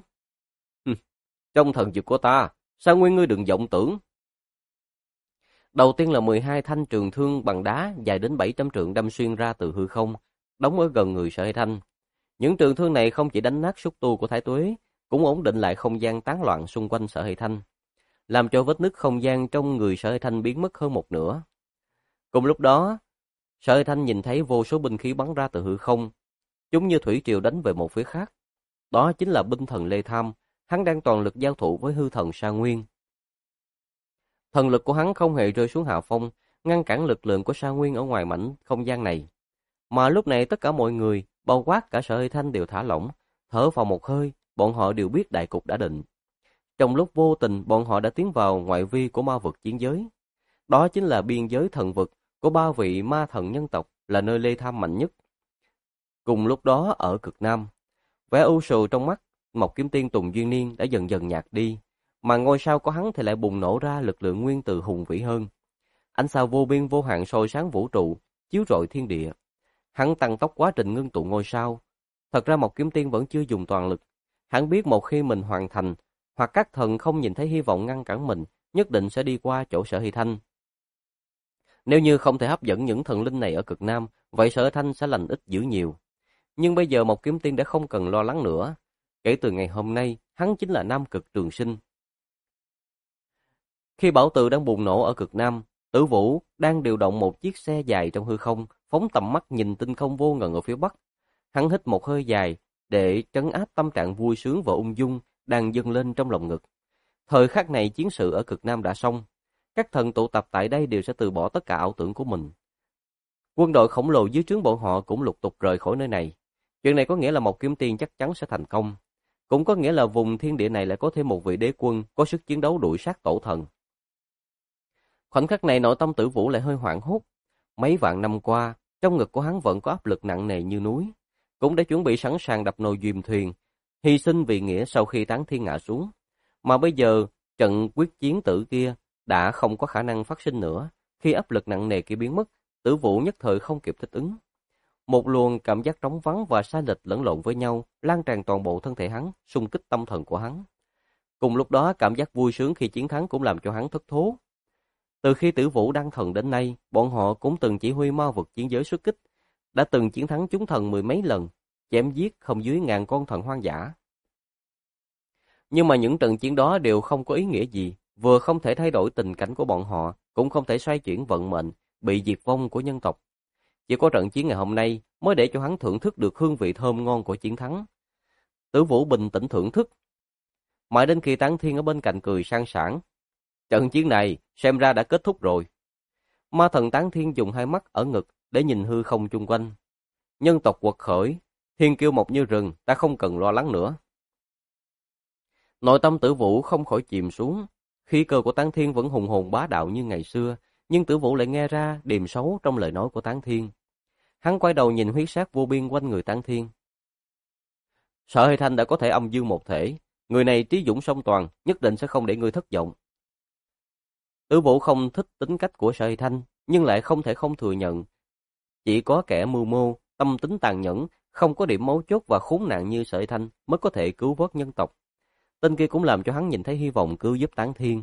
Trong thần dược của ta, Sa Nguyên ngươi đừng vọng tưởng. Đầu tiên là 12 thanh trường thương bằng đá dài đến 700 trượng đâm xuyên ra từ hư không, đóng ở gần người Sở Hy Thanh. Những trường thương này không chỉ đánh nát xúc tu của Thái Tuế, cũng ổn định lại không gian tán loạn xung quanh Sở Hy Thanh, làm cho vết nứt không gian trong người Sở Hy Thanh biến mất hơn một nửa. Cùng lúc đó, Sở Hy Thanh nhìn thấy vô số binh khí bắn ra từ hư không, chúng như thủy triều đánh về một phía khác. Đó chính là binh thần Lê Tham, hắn đang toàn lực giao thủ với hư thần Sa Nguyên. Thần lực của hắn không hề rơi xuống hạ phong, ngăn cản lực lượng của Sa Nguyên ở ngoài mảnh không gian này. Mà lúc này tất cả mọi người, bao quát cả Sở Hy Thanh đều thả lỏng, thở vào một hơi, bọn họ đều biết đại cục đã định. Trong lúc vô tình, bọn họ đã tiến vào ngoại vi của ma vực chiến giới. Đó chính là biên giới thần vực của ba vị ma thần nhân tộc, là nơi Lê Tham mạnh nhất. Cùng lúc đó ở cực Nam, vẻ ưu sầu trong mắt Mộc Kiếm Tiên Tùng Duyên Niên đã dần dần nhạt đi, mà ngôi sao của hắn thì lại bùng nổ ra lực lượng nguyên tử hùng vĩ hơn. Ánh sao vô biên vô hạn soi sáng vũ trụ, chiếu rọi thiên địa. Hắn tăng tốc quá trình ngưng tụ ngôi sao. Thật ra Mộc Kiếm Tiên vẫn chưa dùng toàn lực. Hắn biết một khi mình hoàn thành, hoặc các thần không nhìn thấy hy vọng ngăn cản mình, nhất định sẽ đi qua chỗ Sở Hy Thanh. Nếu như không thể hấp dẫn những thần linh này ở cực Nam, vậy Sở Hy Thanh sẽ lành ít dữ nhiều. Nhưng bây giờ Mộc Kiếm Tiên đã không cần lo lắng nữa. Kể từ ngày hôm nay, hắn chính là Nam Cực Trường Sinh. Khi bảo tự đang bùng nổ ở cực Nam, Tử Vũ đang điều động một chiếc xe dài trong hư không, phóng tầm mắt nhìn tinh không vô ngần ở phía Bắc. Hắn hít một hơi dài để trấn áp tâm trạng vui sướng và ung dung đang dâng lên trong lòng ngực. Thời khắc này chiến sự ở cực Nam đã xong. Các thần tụ tập tại đây đều sẽ từ bỏ tất cả ảo tưởng của mình. Quân đội khổng lồ dưới trướng bọn họ cũng lục tục rời khỏi nơi này. Chuyện này có nghĩa là Mộc Kiếm Tiên chắc chắn sẽ thành công. Cũng có nghĩa là vùng thiên địa này lại có thêm một vị đế quân có sức chiến đấu đuổi sát tổ thần. Khoảnh khắc này nội tâm Tử Vũ lại hơi hoảng hốt. Mấy vạn năm qua, trong ngực của hắn vẫn có áp lực nặng nề như núi. Cũng đã chuẩn bị sẵn sàng đập nồi dìm thuyền, hy sinh vì nghĩa sau khi Tán Thiên ngã xuống. Mà bây giờ, trận quyết chiến tử kia đã không có khả năng phát sinh nữa. Khi áp lực nặng nề kia biến mất, Tử Vũ nhất thời không kịp thích ứng. Một luồng cảm giác trống vắng và sai lệch lẫn lộn với nhau, lan tràn toàn bộ thân thể hắn, xung kích tâm thần của hắn. Cùng lúc đó, cảm giác vui sướng khi chiến thắng cũng làm cho hắn thất thố. Từ khi Tử Vũ đăng thần đến nay, bọn họ cũng từng chỉ huy ma vực chiến giới xuất kích, đã từng chiến thắng chúng thần mười mấy lần, chém giết không dưới 1000 con thần hoang dã. Nhưng mà những trận chiến đó đều không có ý nghĩa gì, vừa không thể thay đổi tình cảnh của bọn họ, cũng không thể xoay chuyển vận mệnh, bị diệt vong của nhân tộc. Chỉ có trận chiến ngày hôm nay mới để cho hắn thưởng thức được hương vị thơm ngon của chiến thắng. Tử Vũ bình tĩnh thưởng thức, mãi đến khi Tán Thiên ở bên cạnh cười sang sảng. Trận chiến này xem ra đã kết thúc rồi. Ma thần Tán Thiên dùng hai mắt ở ngực để nhìn hư không chung quanh. Nhân tộc quật khởi, thiên kiêu mọc như rừng, ta không cần lo lắng nữa. Nội tâm Tử Vũ không khỏi chìm xuống. Khí cơ của Tán Thiên vẫn hùng hồn bá đạo như ngày xưa, nhưng Tử Vũ lại nghe ra điềm xấu trong lời nói của Tán Thiên. Hắn quay đầu nhìn huyết sát vô biên quanh người Tán Thiên. Sở Hy Thanh đã có thể âm dương một thể, người này trí dũng song toàn, nhất định sẽ không để ngươi thất vọng. Tử Vũ không thích tính cách của Sở Hy Thanh, nhưng lại không thể không thừa nhận. Chỉ có kẻ mưu mô, tâm tính tàn nhẫn, không có điểm mấu chốt và khốn nạn như Sở Hy Thanh mới có thể cứu vớt nhân tộc. Tên kia cũng làm cho hắn nhìn thấy hy vọng cứu giúp Tán Thiên.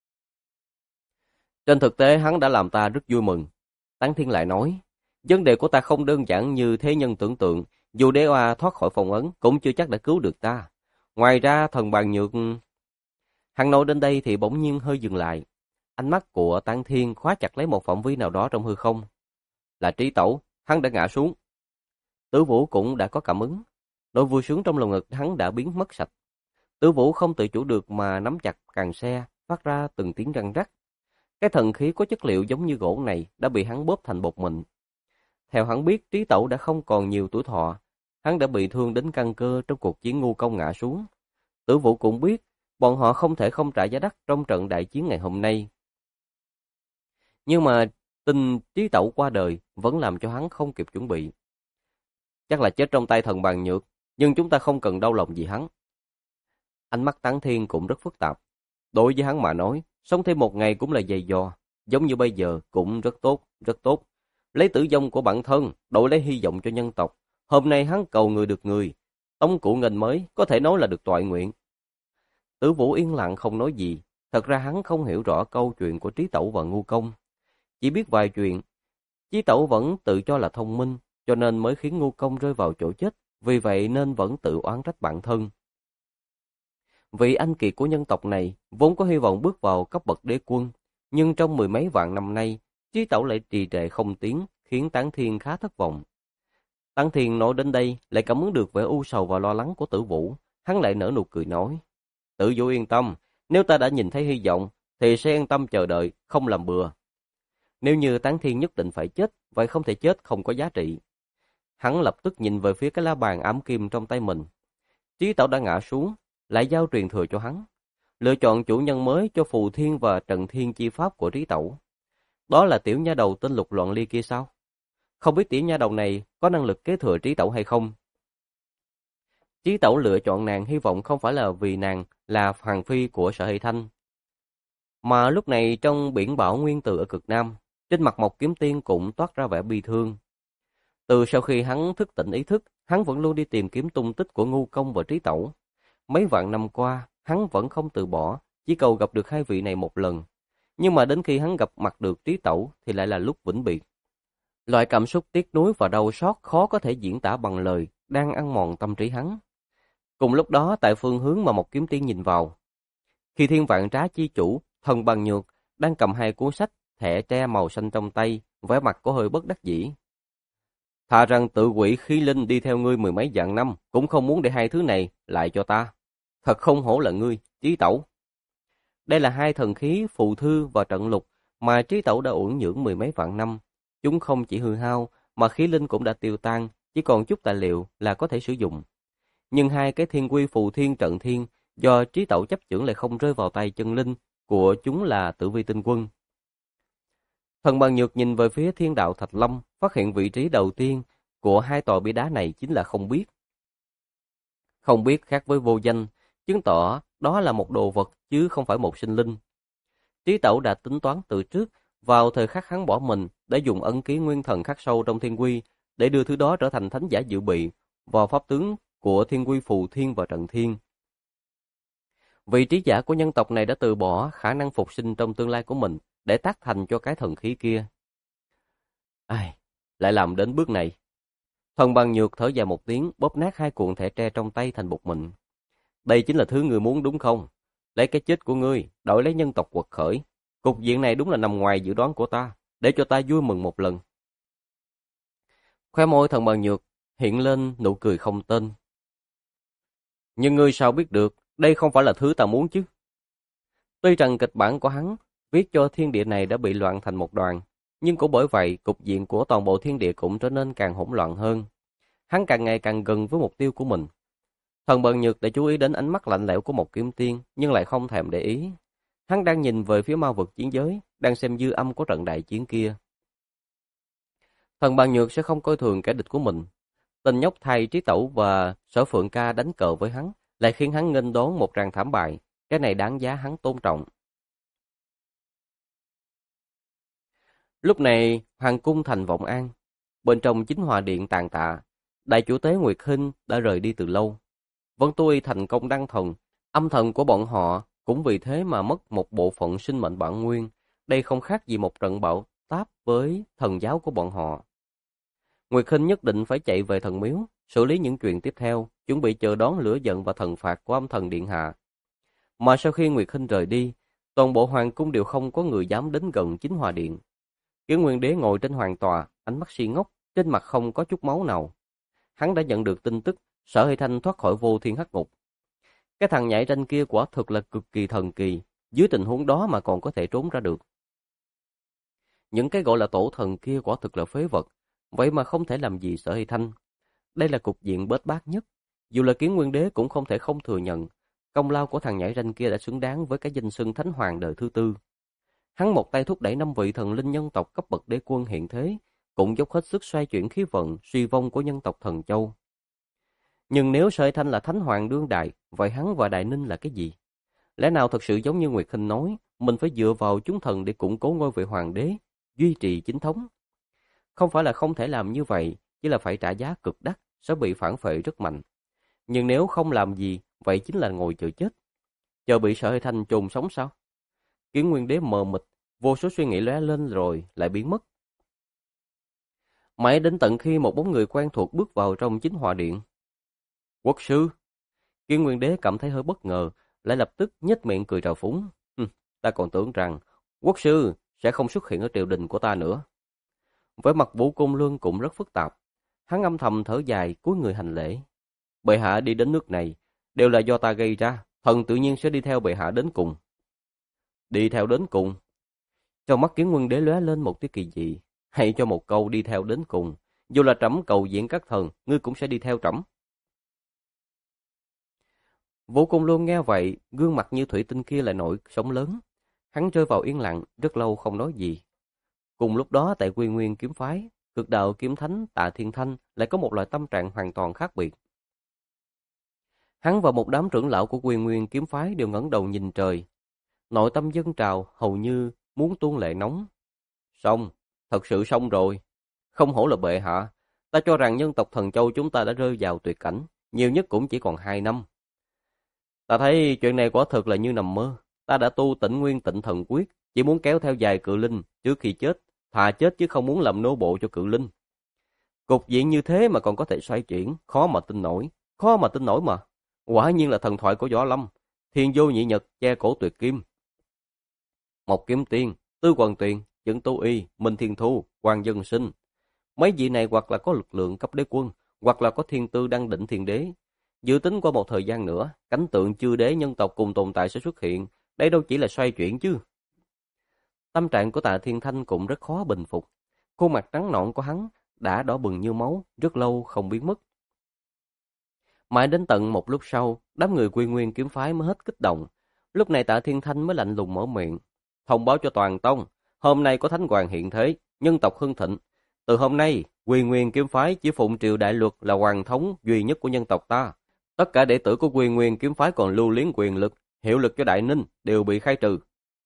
Trên thực tế hắn đã làm ta rất vui mừng. Tán Thiên lại nói, vấn đề của ta không đơn giản như thế nhân tưởng tượng, dù đế oa thoát khỏi phong ấn cũng chưa chắc đã cứu được ta. Ngoài ra thần bàn nhược... Hắn nói đến đây thì bỗng nhiên hơi dừng lại. Ánh mắt của Tán Thiên khóa chặt lấy một phạm vi nào đó trong hư không. Là Trí Tẩu, hắn đã ngã xuống. Tử Vũ cũng đã có cảm ứng. Nỗi vui sướng trong lòng ngực hắn đã biến mất sạch. Tử Vũ không tự chủ được mà nắm chặt càng xe, phát ra từng tiếng răng rắc. Cái thần khí có chất liệu giống như gỗ này đã bị hắn bóp thành bột mịn. Theo hắn biết, Trí Tẩu đã không còn nhiều tuổi thọ. Hắn đã bị thương đến căn cơ trong cuộc chiến ngu công ngã xuống. Tử Vũ cũng biết, bọn họ không thể không trả giá đắt trong trận đại chiến ngày hôm nay. Nhưng mà tin Trí Tẩu qua đời vẫn làm cho hắn không kịp chuẩn bị. Chắc là chết trong tay thần bàn nhược, nhưng chúng ta không cần đau lòng gì hắn. Ánh mắt Tán Thiên cũng rất phức tạp. Đối với hắn mà nói, sống thêm một ngày cũng là dày dò, giống như bây giờ cũng rất tốt, rất tốt. Lấy tử vong của bản thân, đổi lấy hy vọng cho nhân tộc. Hôm nay hắn cầu người được người, tống cụ nghênh mới, có thể nói là được toại nguyện. Tử Vũ yên lặng không nói gì. Thật ra hắn không hiểu rõ câu chuyện của Trí Tẩu và Ngu Công. Chỉ biết vài chuyện. Trí Tẩu vẫn tự cho là thông minh, cho nên mới khiến Ngu Công rơi vào chỗ chết, vì vậy nên vẫn tự oán trách bản thân. Vị anh kiệt của nhân tộc này vốn có hy vọng bước vào cấp bậc đế quân, nhưng trong mười mấy vạn năm nay, Trí Tẩu lại trì trệ không tiến, khiến Tán Thiên khá thất vọng. Tấn Thiên nói đến đây lại cảm ứng được vẻ u sầu và lo lắng của Tử Vũ, hắn lại nở nụ cười nói: Tử Vũ yên tâm, nếu ta đã nhìn thấy hy vọng thì sẽ yên tâm chờ đợi, không làm bừa. Nếu như Tấn Thiên nhất định phải chết, vậy không thể chết không có giá trị. Hắn lập tức nhìn về phía cái lá bàn ám kim trong tay mình. Trí Tẩu đã ngã xuống, lại giao truyền thừa cho hắn, lựa chọn chủ nhân mới cho Phù Thiên và Trần Thiên chi pháp của Trí Tẩu. Đó là tiểu nha đầu tên Lục Loạn Ly kia sao? Không biết tiểu nha đầu này có năng lực kế thừa Trí Tẩu hay không? Trí Tẩu lựa chọn nàng hy vọng không phải là vì nàng là hoàng phi của Sở Hy Thanh. Mà lúc này trong biển bão nguyên tử ở cực Nam, trên mặt Mộc Kiếm Tiên cũng toát ra vẻ bi thương. Từ sau khi hắn thức tỉnh ý thức, hắn vẫn luôn đi tìm kiếm tung tích của Ngu Công và Trí Tẩu. Mấy vạn năm qua, hắn vẫn không từ bỏ, chỉ cầu gặp được hai vị này một lần. Nhưng mà đến khi hắn gặp mặt được Trí Tẩu thì lại là lúc vĩnh biệt. Loại cảm xúc tiếc nuối và đau xót khó có thể diễn tả bằng lời, đang ăn mòn tâm trí hắn. Cùng lúc đó, tại phương hướng mà Mộc Kiếm Tiên nhìn vào, khi Thiên Vạn Trá chi chủ, Thần Bằng Nhược, đang cầm hai cuốn sách, thẻ tre màu xanh trong tay, vẻ mặt có hơi bất đắc dĩ. Thà rằng tự quỷ khí linh đi theo ngươi mười mấy vạn năm, cũng không muốn để hai thứ này lại cho ta. Thật không hổ là ngươi, Trí Tẩu. Đây là hai thần khí Phù Thư và Trận Lục mà Trí Tẩu đã uẩn nhưỡng mười mấy vạn năm. Chúng không chỉ hư hao, mà khí linh cũng đã tiêu tan, chỉ còn chút tài liệu là có thể sử dụng. Nhưng hai cái Thiên Quy Phù Thiên Trận Thiên do Trí Tẩu chấp chưởng lại không rơi vào tay chân linh của chúng là Tử Vi Tinh Quân. Thần Bằng Nhược nhìn về phía Thiên Đạo Thạch Lâm, phát hiện vị trí đầu tiên của hai tòa bia đá này chính là không biết. Không biết khác với vô danh, chứng tỏ đó là một đồ vật chứ không phải một sinh linh. Trí Tẩu đã tính toán từ trước, vào thời khắc hắn bỏ mình đã dùng ấn ký nguyên thần khắc sâu trong Thiên Quy để đưa thứ đó trở thành thánh giả dự bị vào pháp tướng của Thiên Quy Phù Thiên và Trận Thiên. Vị trí giả của nhân tộc này đã từ bỏ khả năng phục sinh trong tương lai của mình để tác thành cho cái thần khí kia. Ai, lại làm đến bước này. Thần Bằng Nhược thở dài một tiếng, bóp nát hai cuộn thẻ tre trong tay thành bột mịn. Đây chính là thứ ngươi muốn đúng không? Lấy cái chết của ngươi, đổi lấy nhân tộc quật khởi. Cục diện này đúng là nằm ngoài dự đoán của ta, để cho ta vui mừng một lần. Khóe môi Thần Bằng Nhược hiện lên nụ cười không tên. Nhưng ngươi sao biết được, đây không phải là thứ ta muốn chứ? Tuy rằng kịch bản của hắn viết cho thiên địa này đã bị loạn thành một đoàn, nhưng cũng bởi vậy cục diện của toàn bộ thiên địa cũng trở nên càng hỗn loạn hơn. Hắn càng ngày càng gần với mục tiêu của mình. Thần Bần Nhược đã chú ý đến ánh mắt lạnh lẽo của một kiếm tiên, nhưng lại không thèm để ý. Hắn đang nhìn về phía ma vực chiến giới, đang xem dư âm của trận đại chiến kia. Thần Bần Nhược sẽ không coi thường kẻ địch của mình. Tên nhóc thay Trí Tẩu và Sở Phượng Ca đánh cờ với hắn, lại khiến hắn nghênh đón một tràng thảm bại. Cái này đáng giá hắn tôn trọng. Lúc này, hoàng cung thành Vọng An. Bên trong chính hòa điện tàn tạ, đại chủ tế Nguyệt Hinh đã rời đi từ lâu. Vân Tôi thành công đăng thần, âm thần của bọn họ cũng vì thế mà mất một bộ phận sinh mệnh bản nguyên. Đây không khác gì một trận bão táp với thần giáo của bọn họ. Nguyệt Hinh nhất định phải chạy về thần miếu, xử lý những chuyện tiếp theo, chuẩn bị chờ đón lửa giận và thần phạt của âm thần điện hạ. Mà sau khi Nguyệt Hinh rời đi, toàn bộ hoàng cung đều không có người dám đến gần chính hòa điện. Kiến Nguyên Đế ngồi trên hoàng tòa, ánh mắt si ngốc, trên mặt không có chút máu nào. Hắn đã nhận được tin tức Sở Hy Thanh thoát khỏi vô thiên hắc ngục. Cái thằng nhảy ranh kia quả thực là cực kỳ thần kỳ, dưới tình huống đó mà còn có thể trốn ra được. Những cái gọi là tổ thần kia quả thực là phế vật, vậy mà không thể làm gì Sở Hy Thanh. Đây là cục diện bết bát nhất, dù là Kiến Nguyên Đế cũng không thể không thừa nhận, công lao của thằng nhảy ranh kia đã xứng đáng với cái danh xưng Thánh Hoàng đời thứ tư. Hắn một tay thúc đẩy 5 vị thần linh nhân tộc cấp bậc đế quân hiện thế, cũng dốc hết sức xoay chuyển khí vận suy vong của nhân tộc Thần Châu. Nhưng nếu Sở Hy Thanh là Thánh Hoàng đương đại, vậy hắn và Đại Ninh là cái gì? Lẽ nào thật sự giống như Nguyệt Hinh nói, mình phải dựa vào chúng thần để củng cố ngôi vị hoàng đế, duy trì chính thống? Không phải là không thể làm như vậy, chỉ là phải trả giá cực đắt, sẽ bị phản phệ rất mạnh. Nhưng nếu không làm gì, vậy chính là ngồi chờ chết. Chờ bị Sở Hy Thanh chôn sống sao? Kiến Nguyên Đế mờ mịt, vô số suy nghĩ lóe lên rồi lại biến mất. Mãi đến tận khi một bóng người quen thuộc bước vào trong chính hòa điện. Quốc sư! Kiến Nguyên Đế cảm thấy hơi bất ngờ, lại lập tức nhếch miệng cười trào phúng. Ta còn tưởng rằng quốc sư sẽ không xuất hiện ở triều đình của ta nữa. Với mặt Vũ Cung Luân cũng rất phức tạp. Hắn âm thầm thở dài, cúi người hành lễ. Bệ hạ đi đến nước này, đều là do ta gây ra, thần tự nhiên sẽ đi theo bệ hạ đến cùng. Đi theo đến cùng? Trong mắt Kiến Nguyên Đế lóe lên một tia kỳ dị. Hay cho một câu đi theo đến cùng, dù là trẫm cầu diễn các thần, ngươi cũng sẽ đi theo trẫm. Vũ Cung Luân nghe vậy, gương mặt như thủy tinh kia lại nổi sóng lớn. Hắn rơi vào yên lặng, rất lâu không nói gì. Cùng lúc đó tại Quy Nguyên kiếm phái, Cực Đạo kiếm thánh Tạ Thiên Thanh lại có một loại tâm trạng hoàn toàn khác biệt. Hắn và một đám trưởng lão của Quy Nguyên kiếm phái đều ngẩng đầu nhìn trời. Nội tâm dâng trào, hầu như muốn tuôn lệ nóng. Xong, thật sự xong rồi. Không hổ là bệ hạ. Ta cho rằng nhân tộc Thần Châu chúng ta đã rơi vào tuyệt cảnh, nhiều nhất cũng chỉ còn 2 năm. Ta thấy chuyện này quả thực là như nằm mơ. Ta đã tu Tĩnh Nguyên Tịnh Thần Quyết, chỉ muốn kéo theo dài cự linh trước khi chết, thà chết chứ không muốn làm nô bộ cho cự linh. Cục diện như thế mà còn có thể xoay chuyển, khó mà tin nổi, mà. Quả nhiên là thần thoại của Võ Lâm, thiên vô nhị nhật, che cổ tuyệt kim. Mộc Kiếm Tiên, Tư Quần Tuyền, Chẩn Tú Y, Minh Thiên Thu, Hoàng Dân Sinh. Mấy vị này hoặc là có lực lượng cấp đế quân, hoặc là có thiên tư đăng đỉnh thiên đế. Dự tính qua một thời gian nữa, cảnh tượng chư đế nhân tộc cùng tồn tại sẽ xuất hiện, đây đâu chỉ là xoay chuyển chứ. Tâm trạng của Tạ Thiên Thanh cũng rất khó bình phục. Khuôn mặt trắng nõn của hắn đã đỏ bừng như máu, rất lâu không biến mất. Mãi đến tận một lúc sau, đám người Quy Nguyên kiếm phái mới hết kích động. Lúc này Tạ Thiên Thanh mới lạnh lùng mở miệng. Thông báo cho toàn tông, hôm nay có thánh hoàng hiện thế, nhân tộc hưng thịnh. Từ hôm nay, Quy Nguyên kiếm phái chỉ phụng triều đại luật là hoàng thống duy nhất của nhân tộc ta. Tất cả đệ tử của Quy Nguyên kiếm phái còn lưu luyến quyền lực, hiệu lực cho Đại Ninh đều bị khai trừ.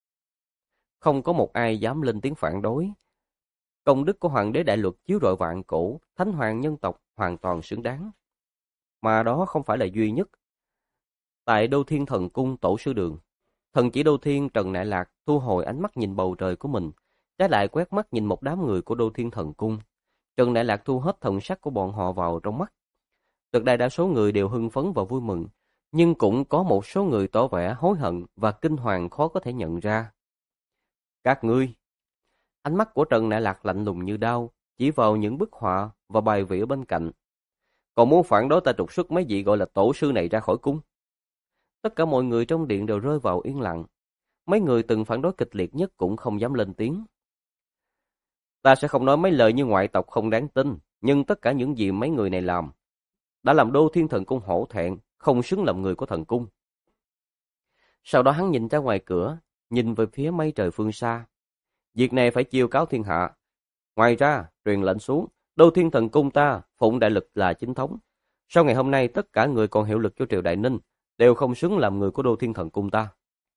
Không có một ai dám lên tiếng phản đối. Công đức của hoàng đế đại luật chiếu rọi vạn cổ, thánh hoàng nhân tộc hoàn toàn xứng đáng. Mà đó không phải là duy nhất. Tại Đô Thiên Thần Cung Tổ sư Đường, thần chỉ Đô Thiên Trần Nại Lạc thu hồi ánh mắt nhìn bầu trời của mình, trái lại quét mắt nhìn một đám người của Đô Thiên Thần Cung. Trần Nại Lạc thu hết thần sắc của bọn họ vào trong mắt. Tuyệt đại đa số người đều hưng phấn và vui mừng, nhưng cũng có một số người tỏ vẻ hối hận và kinh hoàng khó có thể nhận ra. Các ngươi! Ánh mắt của Trần Nại Lạc lạnh lùng như đao, chỉ vào những bức họa và bài vẽ bên cạnh. Còn muốn phản đối ta trục xuất mấy vị gọi là tổ sư này ra khỏi cung. Tất cả mọi người trong điện đều rơi vào yên lặng. Mấy người từng phản đối kịch liệt nhất cũng không dám lên tiếng. Ta sẽ không nói mấy lời như ngoại tộc không đáng tin, nhưng tất cả những gì mấy người này làm đã làm Đô Thiên Thần Cung hổ thẹn, không xứng làm người của thần cung. Sau đó hắn nhìn ra ngoài cửa, nhìn về phía mây trời phương xa. Việc này phải chiêu cáo thiên hạ. Ngoài ra, truyền lệnh xuống, Đô Thiên Thần Cung ta phụng đại lực là chính thống. Sau ngày hôm nay, tất cả người còn hiệu lực cho triều Đại Ninh đều không xứng làm người của Đô Thiên Thần Cung ta.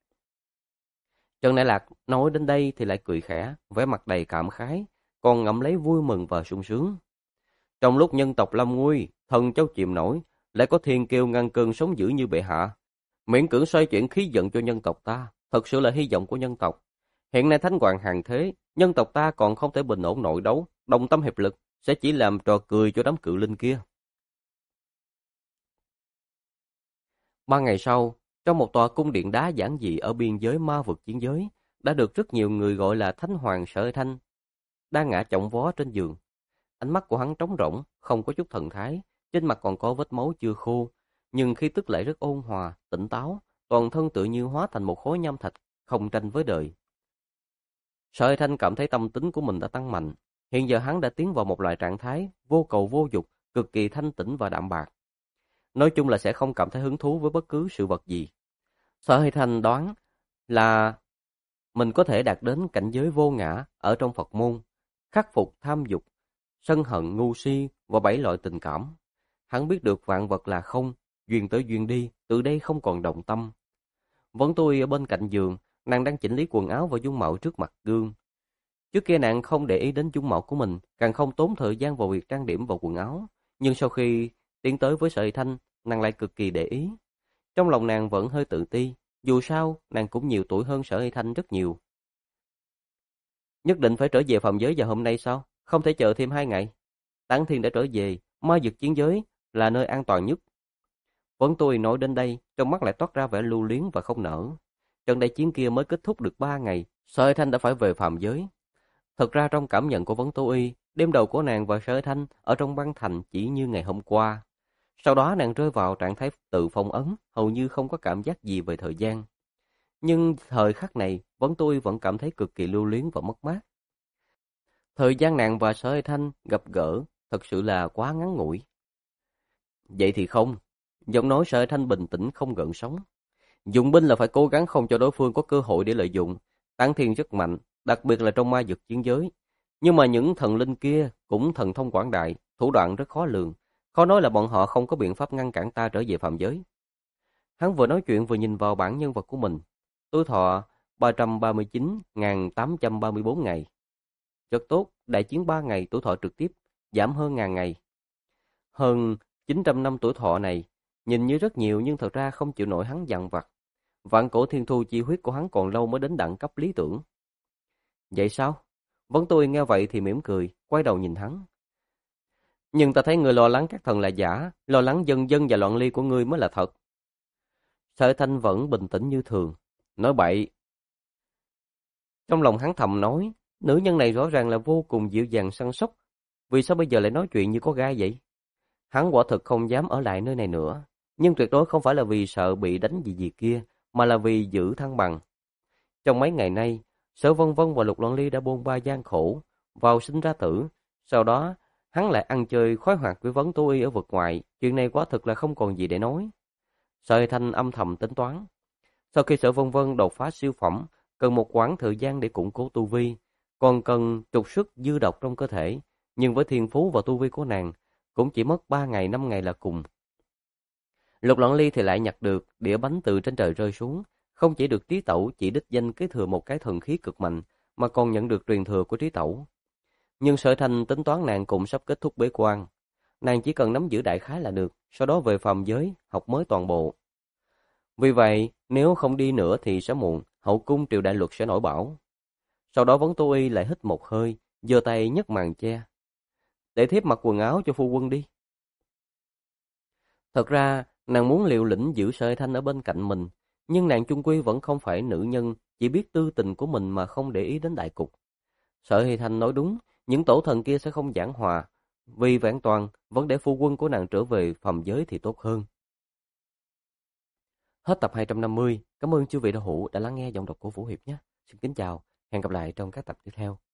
Trần Đại Lạc nói đến đây thì lại cười khẽ, vẻ mặt đầy cảm khái, còn ngậm lấy vui mừng và sung sướng. Trong lúc nhân tộc lâm nguy, thần châu chìm nổi, lại có thiên kiêu ngăn cơn sóng dữ như bệ hạ, miễn cưỡng xoay chuyển khí vận cho nhân tộc ta, thật sự là hy vọng của nhân tộc. Hiện nay thánh hoàng hàng thế, nhân tộc ta còn không thể bình ổn nội đấu, đồng tâm hiệp lực sẽ chỉ làm trò cười cho đám cự linh kia. 3 ngày sau, trong một tòa cung điện đá giản dị ở biên giới ma vực chiến giới, đã được rất nhiều người gọi là Thánh Hoàng Sở Thanh, đang ngã chồng vó trên giường. Ánh mắt của hắn trống rỗng, không có chút thần thái, trên mặt còn có vết máu chưa khô, nhưng khí tức lại rất ôn hòa, tỉnh táo, toàn thân tự như hóa thành một khối nham thạch, không tranh với đời. Sở Thanh cảm thấy tâm tính của mình đã tăng mạnh, hiện giờ hắn đã tiến vào một loại trạng thái vô cầu vô dục, cực kỳ thanh tĩnh và đạm bạc. Nói chung là sẽ không cảm thấy hứng thú với bất cứ sự vật gì. Sở Thanh đoán là mình có thể đạt đến cảnh giới vô ngã ở trong Phật môn, khắc phục tham dục, sân hận, ngu si và 7 loại tình cảm. Hắn biết được vạn vật là không, duyên tới duyên đi, từ đây không còn động tâm. Vẫn tôi ở bên cạnh giường, nàng đang chỉnh lý quần áo và dung mạo trước mặt gương. Trước kia nàng không để ý đến dung mạo của mình, càng không tốn thời gian vào việc trang điểm và quần áo. Nhưng sau khi tiến tới với Sở Thanh, nàng lại cực kỳ để ý. Trong lòng nàng vẫn hơi tự ti, dù sao nàng cũng nhiều tuổi hơn Sở Thanh rất nhiều. Nhất định phải trở về phàm giới vào hôm nay sao? Không thể chờ thêm 2 ngày. Tán Thiên đã trở về, ma vực chiến giới là nơi an toàn nhất. Vẫn tôi nói đến đây, trong mắt lại toát ra vẻ lưu luyến và không nở. Trận đại chiến kia mới kết thúc được 3 ngày, Sở Thanh đã phải về phàm giới. Thật ra trong cảm nhận của Vấn Tố Y, đêm đầu của nàng và Sở Thanh ở trong băng thành chỉ như ngày hôm qua. Sau đó nàng rơi vào trạng thái tự phong ấn, hầu như không có cảm giác gì về thời gian. Nhưng thời khắc này, Vấn Tố Y vẫn cảm thấy cực kỳ lưu luyến và mất mát. Thời gian nàng và Sở Thanh gặp gỡ thật sự là quá ngắn ngủi. Vậy thì không, giọng nói Sở Thanh bình tĩnh không gợn sóng. Dụng binh là phải cố gắng không cho đối phương có cơ hội để lợi dụng. Tán Thiên rất mạnh, đặc biệt là trong ma vực chiến giới. Nhưng mà những thần linh kia cũng thần thông quảng đại, thủ đoạn rất khó lường. Khó nói là bọn họ không có biện pháp ngăn cản ta trở về phàm giới. Hắn vừa nói chuyện vừa nhìn vào bản nhân vật của mình. Tuổi thọ 339.834 ngày. Rất tốt, đại chiến 3 ngày tuổi thọ trực tiếp, giảm hơn ngàn ngày. Hơn 900 năm tuổi thọ này, nhìn như rất nhiều nhưng thật ra không chịu nổi hắn dằn vặt. Vạn cổ thiên thu chi huyết của hắn còn lâu mới đến đẳng cấp lý tưởng. Vậy sao? Vấn tôi nghe vậy thì mỉm cười, quay đầu nhìn hắn. Nhưng ta thấy người lo lắng các thần là giả, lo lắng dân dân và loạn ly của ngươi mới là thật. Sở Thanh vẫn bình tĩnh như thường, nói bậy. Trong lòng hắn thầm nói, nữ nhân này rõ ràng là vô cùng dịu dàng săn sóc, vì sao bây giờ lại nói chuyện như có gai vậy? Hắn quả thực không dám ở lại nơi này nữa, nhưng tuyệt đối không phải là vì sợ bị đánh gì kia, mà là vì giữ thăng bằng. Trong mấy ngày nay, Sở Vân Vân và Lục Loan Ly đã bôn ba gian khổ, vào sinh ra tử. Sau đó, hắn lại ăn chơi khoái hoạt với Vấn Tố Y ở vực ngoại. Chuyện này quả thực là không còn gì để nói. Sở Thanh âm thầm tính toán. Sau khi Sở Vân Vân đột phá siêu phẩm, cần một quãng thời gian để củng cố tu vi, còn cần trục xuất dư độc trong cơ thể. Nhưng với thiên phú và tu vi của nàng, cũng chỉ mất 3 ngày 5 ngày là cùng. Lục Loan Ly thì lại nhặt được đĩa bánh từ trên trời rơi xuống, không chỉ được Trí Tẩu chỉ đích danh kế thừa một cái thần khí cực mạnh, mà còn nhận được truyền thừa của Trí Tẩu. Nhưng Sở Thanh tính toán nàng cũng sắp kết thúc bế quan, nàng chỉ cần nắm giữ đại khái là được, sau đó về phàm giới học mới toàn bộ. Vì vậy, nếu không đi nữa thì sớm muộn, hậu cung triều đại luật sẽ nổi bão. Sau đó Vấn Tô Y lại hít một hơi, giơ tay nhấc màn che. Để thiếp mặc quần áo cho phu quân đi. Thật ra, nàng muốn liều lĩnh giữ Sở Thanh ở bên cạnh mình, nhưng nàng chung quy vẫn không phải nữ nhân, chỉ biết tư tình của mình mà không để ý đến đại cục. Sở Thanh nói đúng, những tổ thần kia sẽ không giảng hòa, vì vẹn toàn, vẫn để phu quân của nàng trở về phàm giới thì tốt hơn. Hết tập 250, cảm ơn chư vị đạo hữu đã lắng nghe giọng đọc của Vũ Hiệp nhé. Xin kính chào, hẹn gặp lại trong các tập tiếp theo.